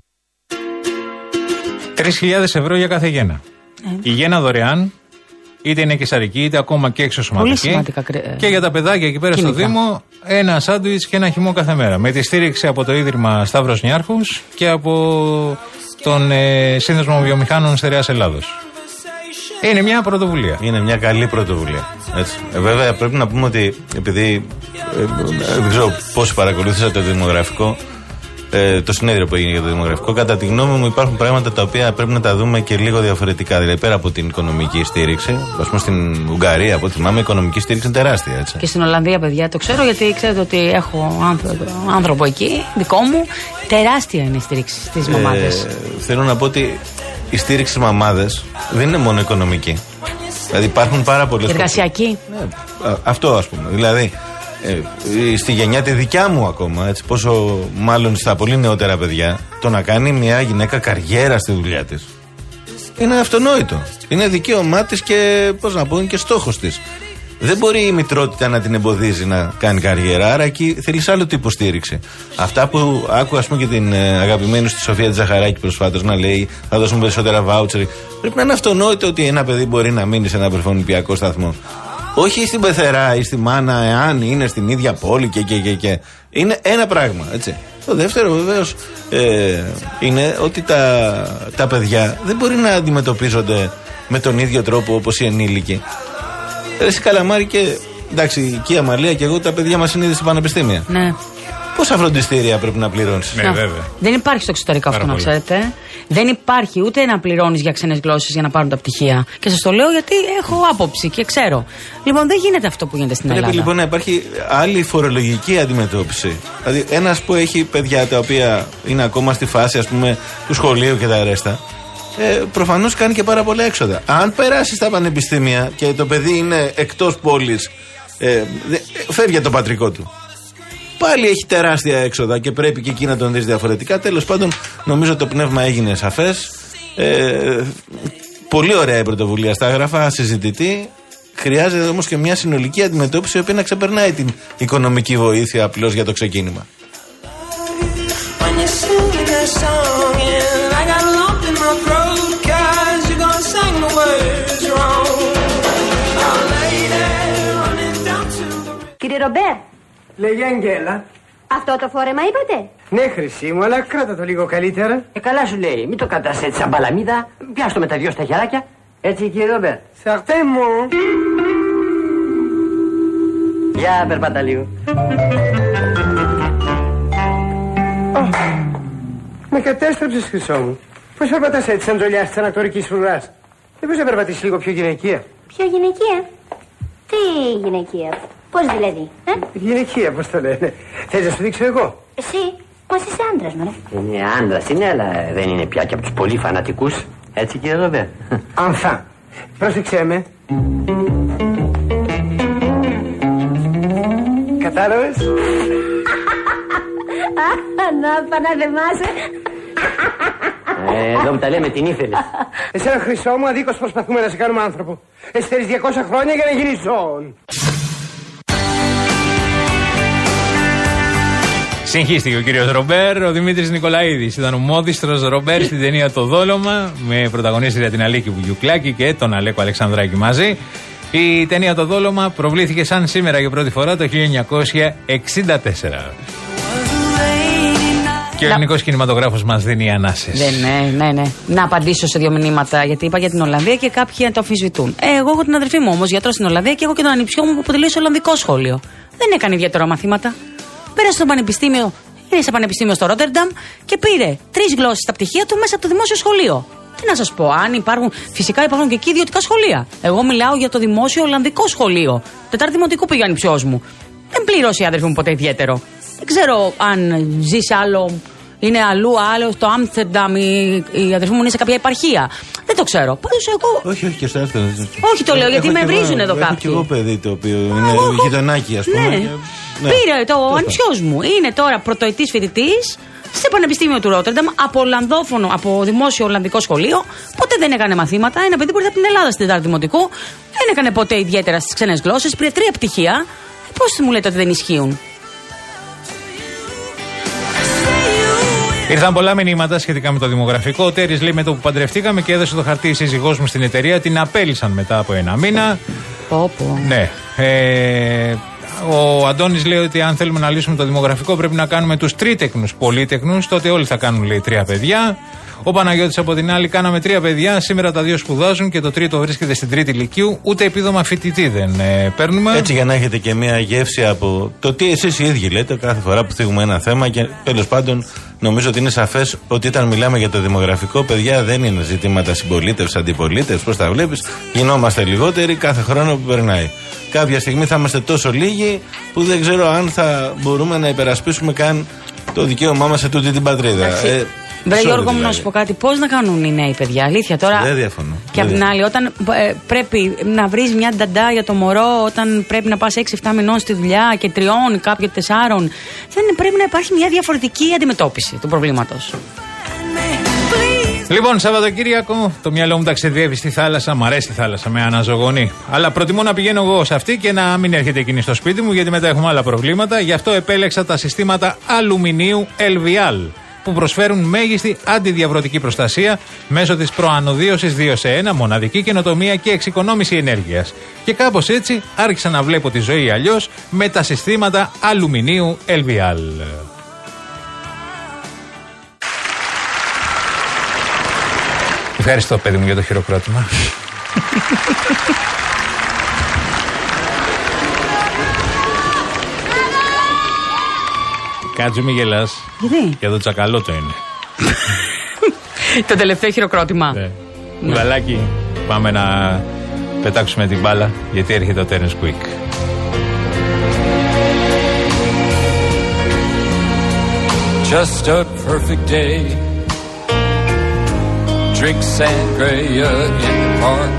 τρεις χιλιάδες ευρώ για κάθε γέννα. Ε. Η γέννα δωρεάν, είτε είναι καισαρική, είτε ακόμα και εξωσωματική. Και για τα παιδάκια εκεί πέρα Κοινικά. στο Δήμο, ένα σάντουιτς και ένα χυμό κάθε μέρα. Με τη στήριξη από το Ίδρυμα Σταύρος Νιάρχους και από τον ε, Σύνδεσμο Βιομηχάνων Στερεάς Ελλάδος. Είναι μια πρωτοβουλία. Είναι μια καλή πρωτοβουλία. Έτσι. Ε, βέβαια, πρέπει να πούμε ότι επειδή ε, ε, δεν ξέρω πόσοι παρακολουθήσατε το δημογραφικό, ε, το συνέδριο που έγινε για το δημογραφικό, κατά τη γνώμη μου υπάρχουν πράγματα τα οποία πρέπει να τα δούμε και λίγο διαφορετικά. Δηλαδή, πέρα από την οικονομική στήριξη, α πούμε στην Ουγγαρία, από ό,τι θυμάμαι, η οικονομική στήριξη είναι τεράστια. Έτσι. Και στην Ολλανδία, παιδιά, το ξέρω, γιατί ξέρετε ότι έχω άνθρωπο, άνθρωπο εκεί, δικό μου. Τεράστια είναι η στήριξη στις μαμάδες. Ε, θέλω να πω ότι η στήριξη στις μαμάδες δεν είναι μόνο οικονομική. Δηλαδή υπάρχουν πάρα πολλές. Εργασιακή. Ναι, αυτό ας πούμε. Δηλαδή ε, στη γενιά τη δικιά μου ακόμα, έτσι, πόσο μάλλον στα πολύ νεότερα παιδιά, το να κάνει μια γυναίκα καριέρα στη δουλειά της είναι αυτονόητο. Είναι δικαίωμά της και, πώς να πω, είναι και στόχος της. Δεν μπορεί η μητρότητα να την εμποδίζει να κάνει καριέρα, άρα εκεί θέλει άλλο τύπο στήριξη. Αυτά που άκουγα, ας πούμε, και την ε, αγαπημένη στη Σοφία Τζαχαράκη προσφάτως να λέει θα δώσουμε περισσότερα βάουτσερ. Πρέπει να είναι αυτονόητο ότι ένα παιδί μπορεί να μείνει σε ένα βρεφονιπιακό σταθμό. Όχι στην πεθερά ή στη μάνα, εάν είναι στην ίδια πόλη και, και, και, και. Είναι ένα πράγμα, έτσι. Το δεύτερο βεβαίως ε, είναι ότι τα, τα παιδιά δεν μπορεί να αντιμετωπίζονται με τον ίδιο τρόπο όπως οι ενήλικοι. Εσύ Καλαμάρη και εντάξει, και η Αμαλία και εγώ, τα παιδιά μας είναι ήδη στην πανεπιστήμια. Ναι. Πόσα φροντιστήρια πρέπει να πληρώνεις? Ναι, βέβαια. Δεν υπάρχει στο εξωτερικό αυτό, να ξέρετε. Δεν υπάρχει ούτε να πληρώνεις για ξένες γλώσσες για να πάρουν τα πτυχία. Και σας το λέω γιατί έχω άποψη και ξέρω. Λοιπόν, δεν γίνεται αυτό που γίνεται στην πρέπει, Ελλάδα. Πρέπει λοιπόν να υπάρχει άλλη φορολογική αντιμετώπιση. Δηλαδή, ένας που έχει παιδιά τα οποία είναι ακόμα στη φάση, ας πούμε, του σχολείου και τα ρέστα, ε, προφανώς κάνει και πάρα πολλά έξοδα. Αν περάσει στα πανεπιστήμια και το παιδί είναι εκτός πόλης, ε, φεύγει από το πατρικό του, πάλι έχει τεράστια έξοδα και πρέπει και εκεί να τον δεις διαφορετικά. Τέλος πάντων, νομίζω το πνεύμα έγινε σαφές. Ε, πολύ ωραία η πρωτοβουλία στα έγγραφα, συζητητή. Χρειάζεται όμως και μια συνολική αντιμετώπιση η οποία να ξεπερνάει την οικονομική βοήθεια απλώς για το ξεκίνημα. Κύριε Ρομπέρ. Λέγε Αγγέλα. Αυτό το φόρεμα είπατε? Ναι, χρυσή μου, αλλά κράτα το λίγο καλύτερα. Ε, καλά σου λέει, μην το κρατάς έτσι σαν μπαλαμίδα. Πιάστο με τα δυο στα χεράκια. Έτσι, κύριε Ρομπέρ. Σαρτέ μου. Για περπάτα λίγο. Oh, με κατέστρεψες, χρυσό μου. Πώς περπατάς έτσι σαν τζολιάς της ανακτορικής φρουράς? Δεν μπορείς να περπατήσεις λίγο πιο γυναικεία? Πιο γυναικεία? Τι γυναικεία? Πώς δηλαδή, ε? Γυναικεία, πώς το λένε. Θες να σου δείξω εγώ? Εσύ, μας είσαι άντρας, μωρέ. Είναι άντρας, είναι, αλλά δεν είναι πια και από τους πολύ φανατικούς. Έτσι, κύριε Ρομπέρ. Ανθά. Πρόσεξέ με. Κατάλαβες? Να παναδεμάσαι. Ε, εδώ που τα λέμε την ήθελες. Εσένα, χρυσό μου, αδίκως προσπαθούμε να σε κάνουμε άνθρωπο. Εσύ θέλεις διακόσια χρόνια για να γίνεις ζώων. Συγχύστηκε ο κύριος Ρομπέρ. Ο Δημήτρης Νικολαίδης ήταν ο μόδιστρος Ρομπέρ στην ταινία Το Δόλωμα, με πρωταγωνίστρια την Αλίκη Βουγιουκλάκη και τον Αλέκο Αλεξανδράκη μαζί. Η ταινία Το Δόλωμα προβλήθηκε σαν σήμερα για πρώτη φορά το χίλια εννιακόσια εξήντα τέσσερα. Και ο ελληνικός κινηματογράφος μας δίνει ανάσες. Ναι, ναι, ναι. Να απαντήσω σε δύο μηνύματα, γιατί είπα για την Ολλανδία και κάποιοι το αμφισβητούν. Ε, εγώ έχω την αδερφή μου όμως γιατρό στην Ολλανδία και έχω και τον ανιψιό μου που αποτελεί Ολλανδικό σχολείο. Δεν έκανε ιδιαίτερα μαθήματα. Πέρασε στο πανεπιστήμιο, είναι σε πανεπιστήμιο στο Ρότερνταμ και πήρε τρεις γλώσσες στα πτυχία του μέσα από το δημόσιο σχολείο. Τι να σας πω, αν υπάρχουν, φυσικά υπάρχουν και εκεί ιδιωτικά σχολεία. Εγώ μιλάω για το δημόσιο Ολλανδικό σχολείο. Τετάρτη δημοτικού πήγε ο ανιψιός μου. Δεν πλήρωσε η αδερφή μου ποτέ ιδιαίτερο. Δεν ξέρω αν ζει σε άλλο, είναι αλλού, άλλο στο Άμστερνταμ, η, η αδερφή μου είναι σε κάποια επαρχία. Δεν το ξέρω. Πάντως εγώ. Όχι, όχι και στο Άμστερνταμ. Όχι, το λέω γιατί με βρίζουν εδώ κάποιοι. Έχω και εγώ παιδί το οποίο είναι γειτονάκι, ας πούμε. Ναι. Και, ναι. Πήρε το ανιψιός μου. Είναι τώρα πρωτοετής φοιτητής στο Πανεπιστήμιο του Ρότερνταμ, από Ολλανδόφωνο, από δημόσιο Ολλανδικό σχολείο. Ποτέ δεν έκανε μαθήματα. Ένα παιδί που ήρθε από την Ελλάδα στην Τετάρτη Δημοτικού. Δεν έκανε ποτέ ιδιαίτερα στις ξένες γλώσσες. Πήρε τρία πτυχία. Πώς μου λέτε ότι δεν ισχύουν? Ήρθαν πολλά μηνύματα σχετικά με το δημογραφικό. Ο Τέρης λέει: με το που παντρευτήκαμε και έδωσε το χαρτί η σύζυγός μου στην εταιρεία, την απέλυσαν μετά από ένα μήνα. Πω, πω. Ναι. Ε, ο Αντώνης λέει ότι αν θέλουμε να λύσουμε το δημογραφικό πρέπει να κάνουμε τους τρίτεκνους πολύτεκνους. Τότε όλοι θα κάνουν, λέει, τρία παιδιά. Ο Παναγιώτης από την άλλη: κάναμε τρία παιδιά. Σήμερα τα δύο σπουδάζουν και το τρίτο βρίσκεται στην τρίτη λυκείου. Ούτε επίδομα φοιτητή δεν ε, παίρνουμε. Έτσι, για να έχετε και μια γεύση από το τι εσείς οι ίδιοι λέτε κάθε φορά που θίγουμε ένα θέμα. Και τέλος πάντων, νομίζω ότι είναι σαφές ότι όταν μιλάμε για το δημογραφικό, παιδιά, δεν είναι ζητήματα συμπολίτευση, αντιπολίτευση. Πώς τα βλέπεις, γινόμαστε λιγότεροι κάθε χρόνο που περνάει. Κάποια στιγμή θα είμαστε τόσο λίγοι που δεν ξέρω αν θα μπορούμε να υπερασπίσουμε καν το δικαίωμά μας σε τούτη την πατρίδα. Ε, Βρε Γιώργο μου, να σου πω κάτι. Πώς να κάνουν οι νέοι παιδιά, αλήθεια τώρα. Δεν διαφωνώ. Και απ' την άλλη, όταν ε, πρέπει να βρεις μια νταντά για το μωρό, όταν πρέπει να πας έξι εφτά μηνών στη δουλειά και τριών, κάποιο τεσσάρων, δεν πρέπει να υπάρχει μια διαφορετική αντιμετώπιση του προβλήματος. Λοιπόν, Σαββατοκύριακο, το μυαλό μου ταξιδεύει στη θάλασσα. Μ' αρέσει η θάλασσα με αναζωογονή. Αλλά προτιμώ να πηγαίνω εγώ σε αυτή και να μην έρχεται εκείνη στο σπίτι μου, γιατί μετά έχουμε άλλα προβλήματα. Γι' αυτό επέλεξα τα συστήματα αλουμινίου Elvial, που προσφέρουν μέγιστη αντιδιαβρωτική προστασία μέσω της προανοδίωσης δύο σε ένα, μοναδική καινοτομία και εξοικονόμηση ενέργειας. Και κάπως έτσι άρχισα να βλέπω τη ζωή αλλιώς με τα συστήματα αλουμινίου Elvial. Ευχαριστώ, παιδί μου, για το χειροκρότημα. Κάτσε, μη γελάς. Γιατί? Για το τσακαλώτο είναι. Το τελευταίο χειροκρότημα. Ναι. Βαλάκι, πάμε να πετάξουμε την μπάλα, γιατί έρχεται ο Terence Quick. Just a perfect day. Drink sangria in the park.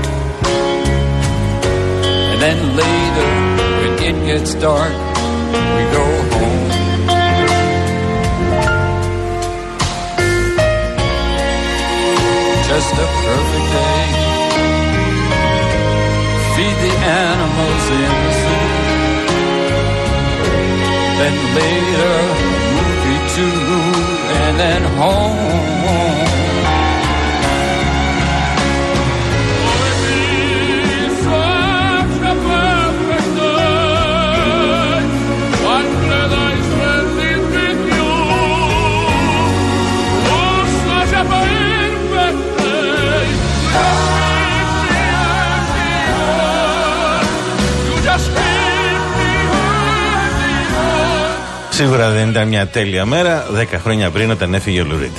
And then later, when it gets dark, we go home. Just in the city. Then later a movie too, and then home. Σίγουρα δεν ήταν μια τέλεια μέρα δέκα χρόνια πριν όταν έφυγε ο Λουρίτ.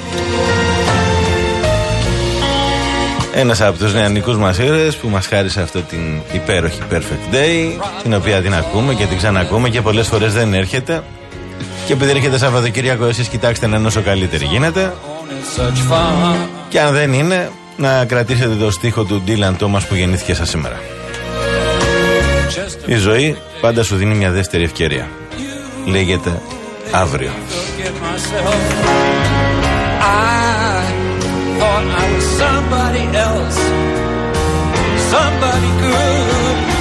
Ένας από τους νεανικούς μας ήρωες που μας χάρισε αυτό την υπέροχη Perfect Day, την οποία την ακούμε και την ξανακούμε και πολλές φορές δεν έρχεται. Και επειδή έρχεται Σαββατοκύριακο, εσείς κοιτάξτε να είναι όσο καλύτερη γίνεται. Και αν δεν είναι, να κρατήσετε το στίχο του Dylan Thomas που γεννήθηκε σας σήμερα. Η ζωή πάντα σου δίνει μια δεύτερη ευκαιρία. Λέγεται αύριο. Somebody else, somebody good.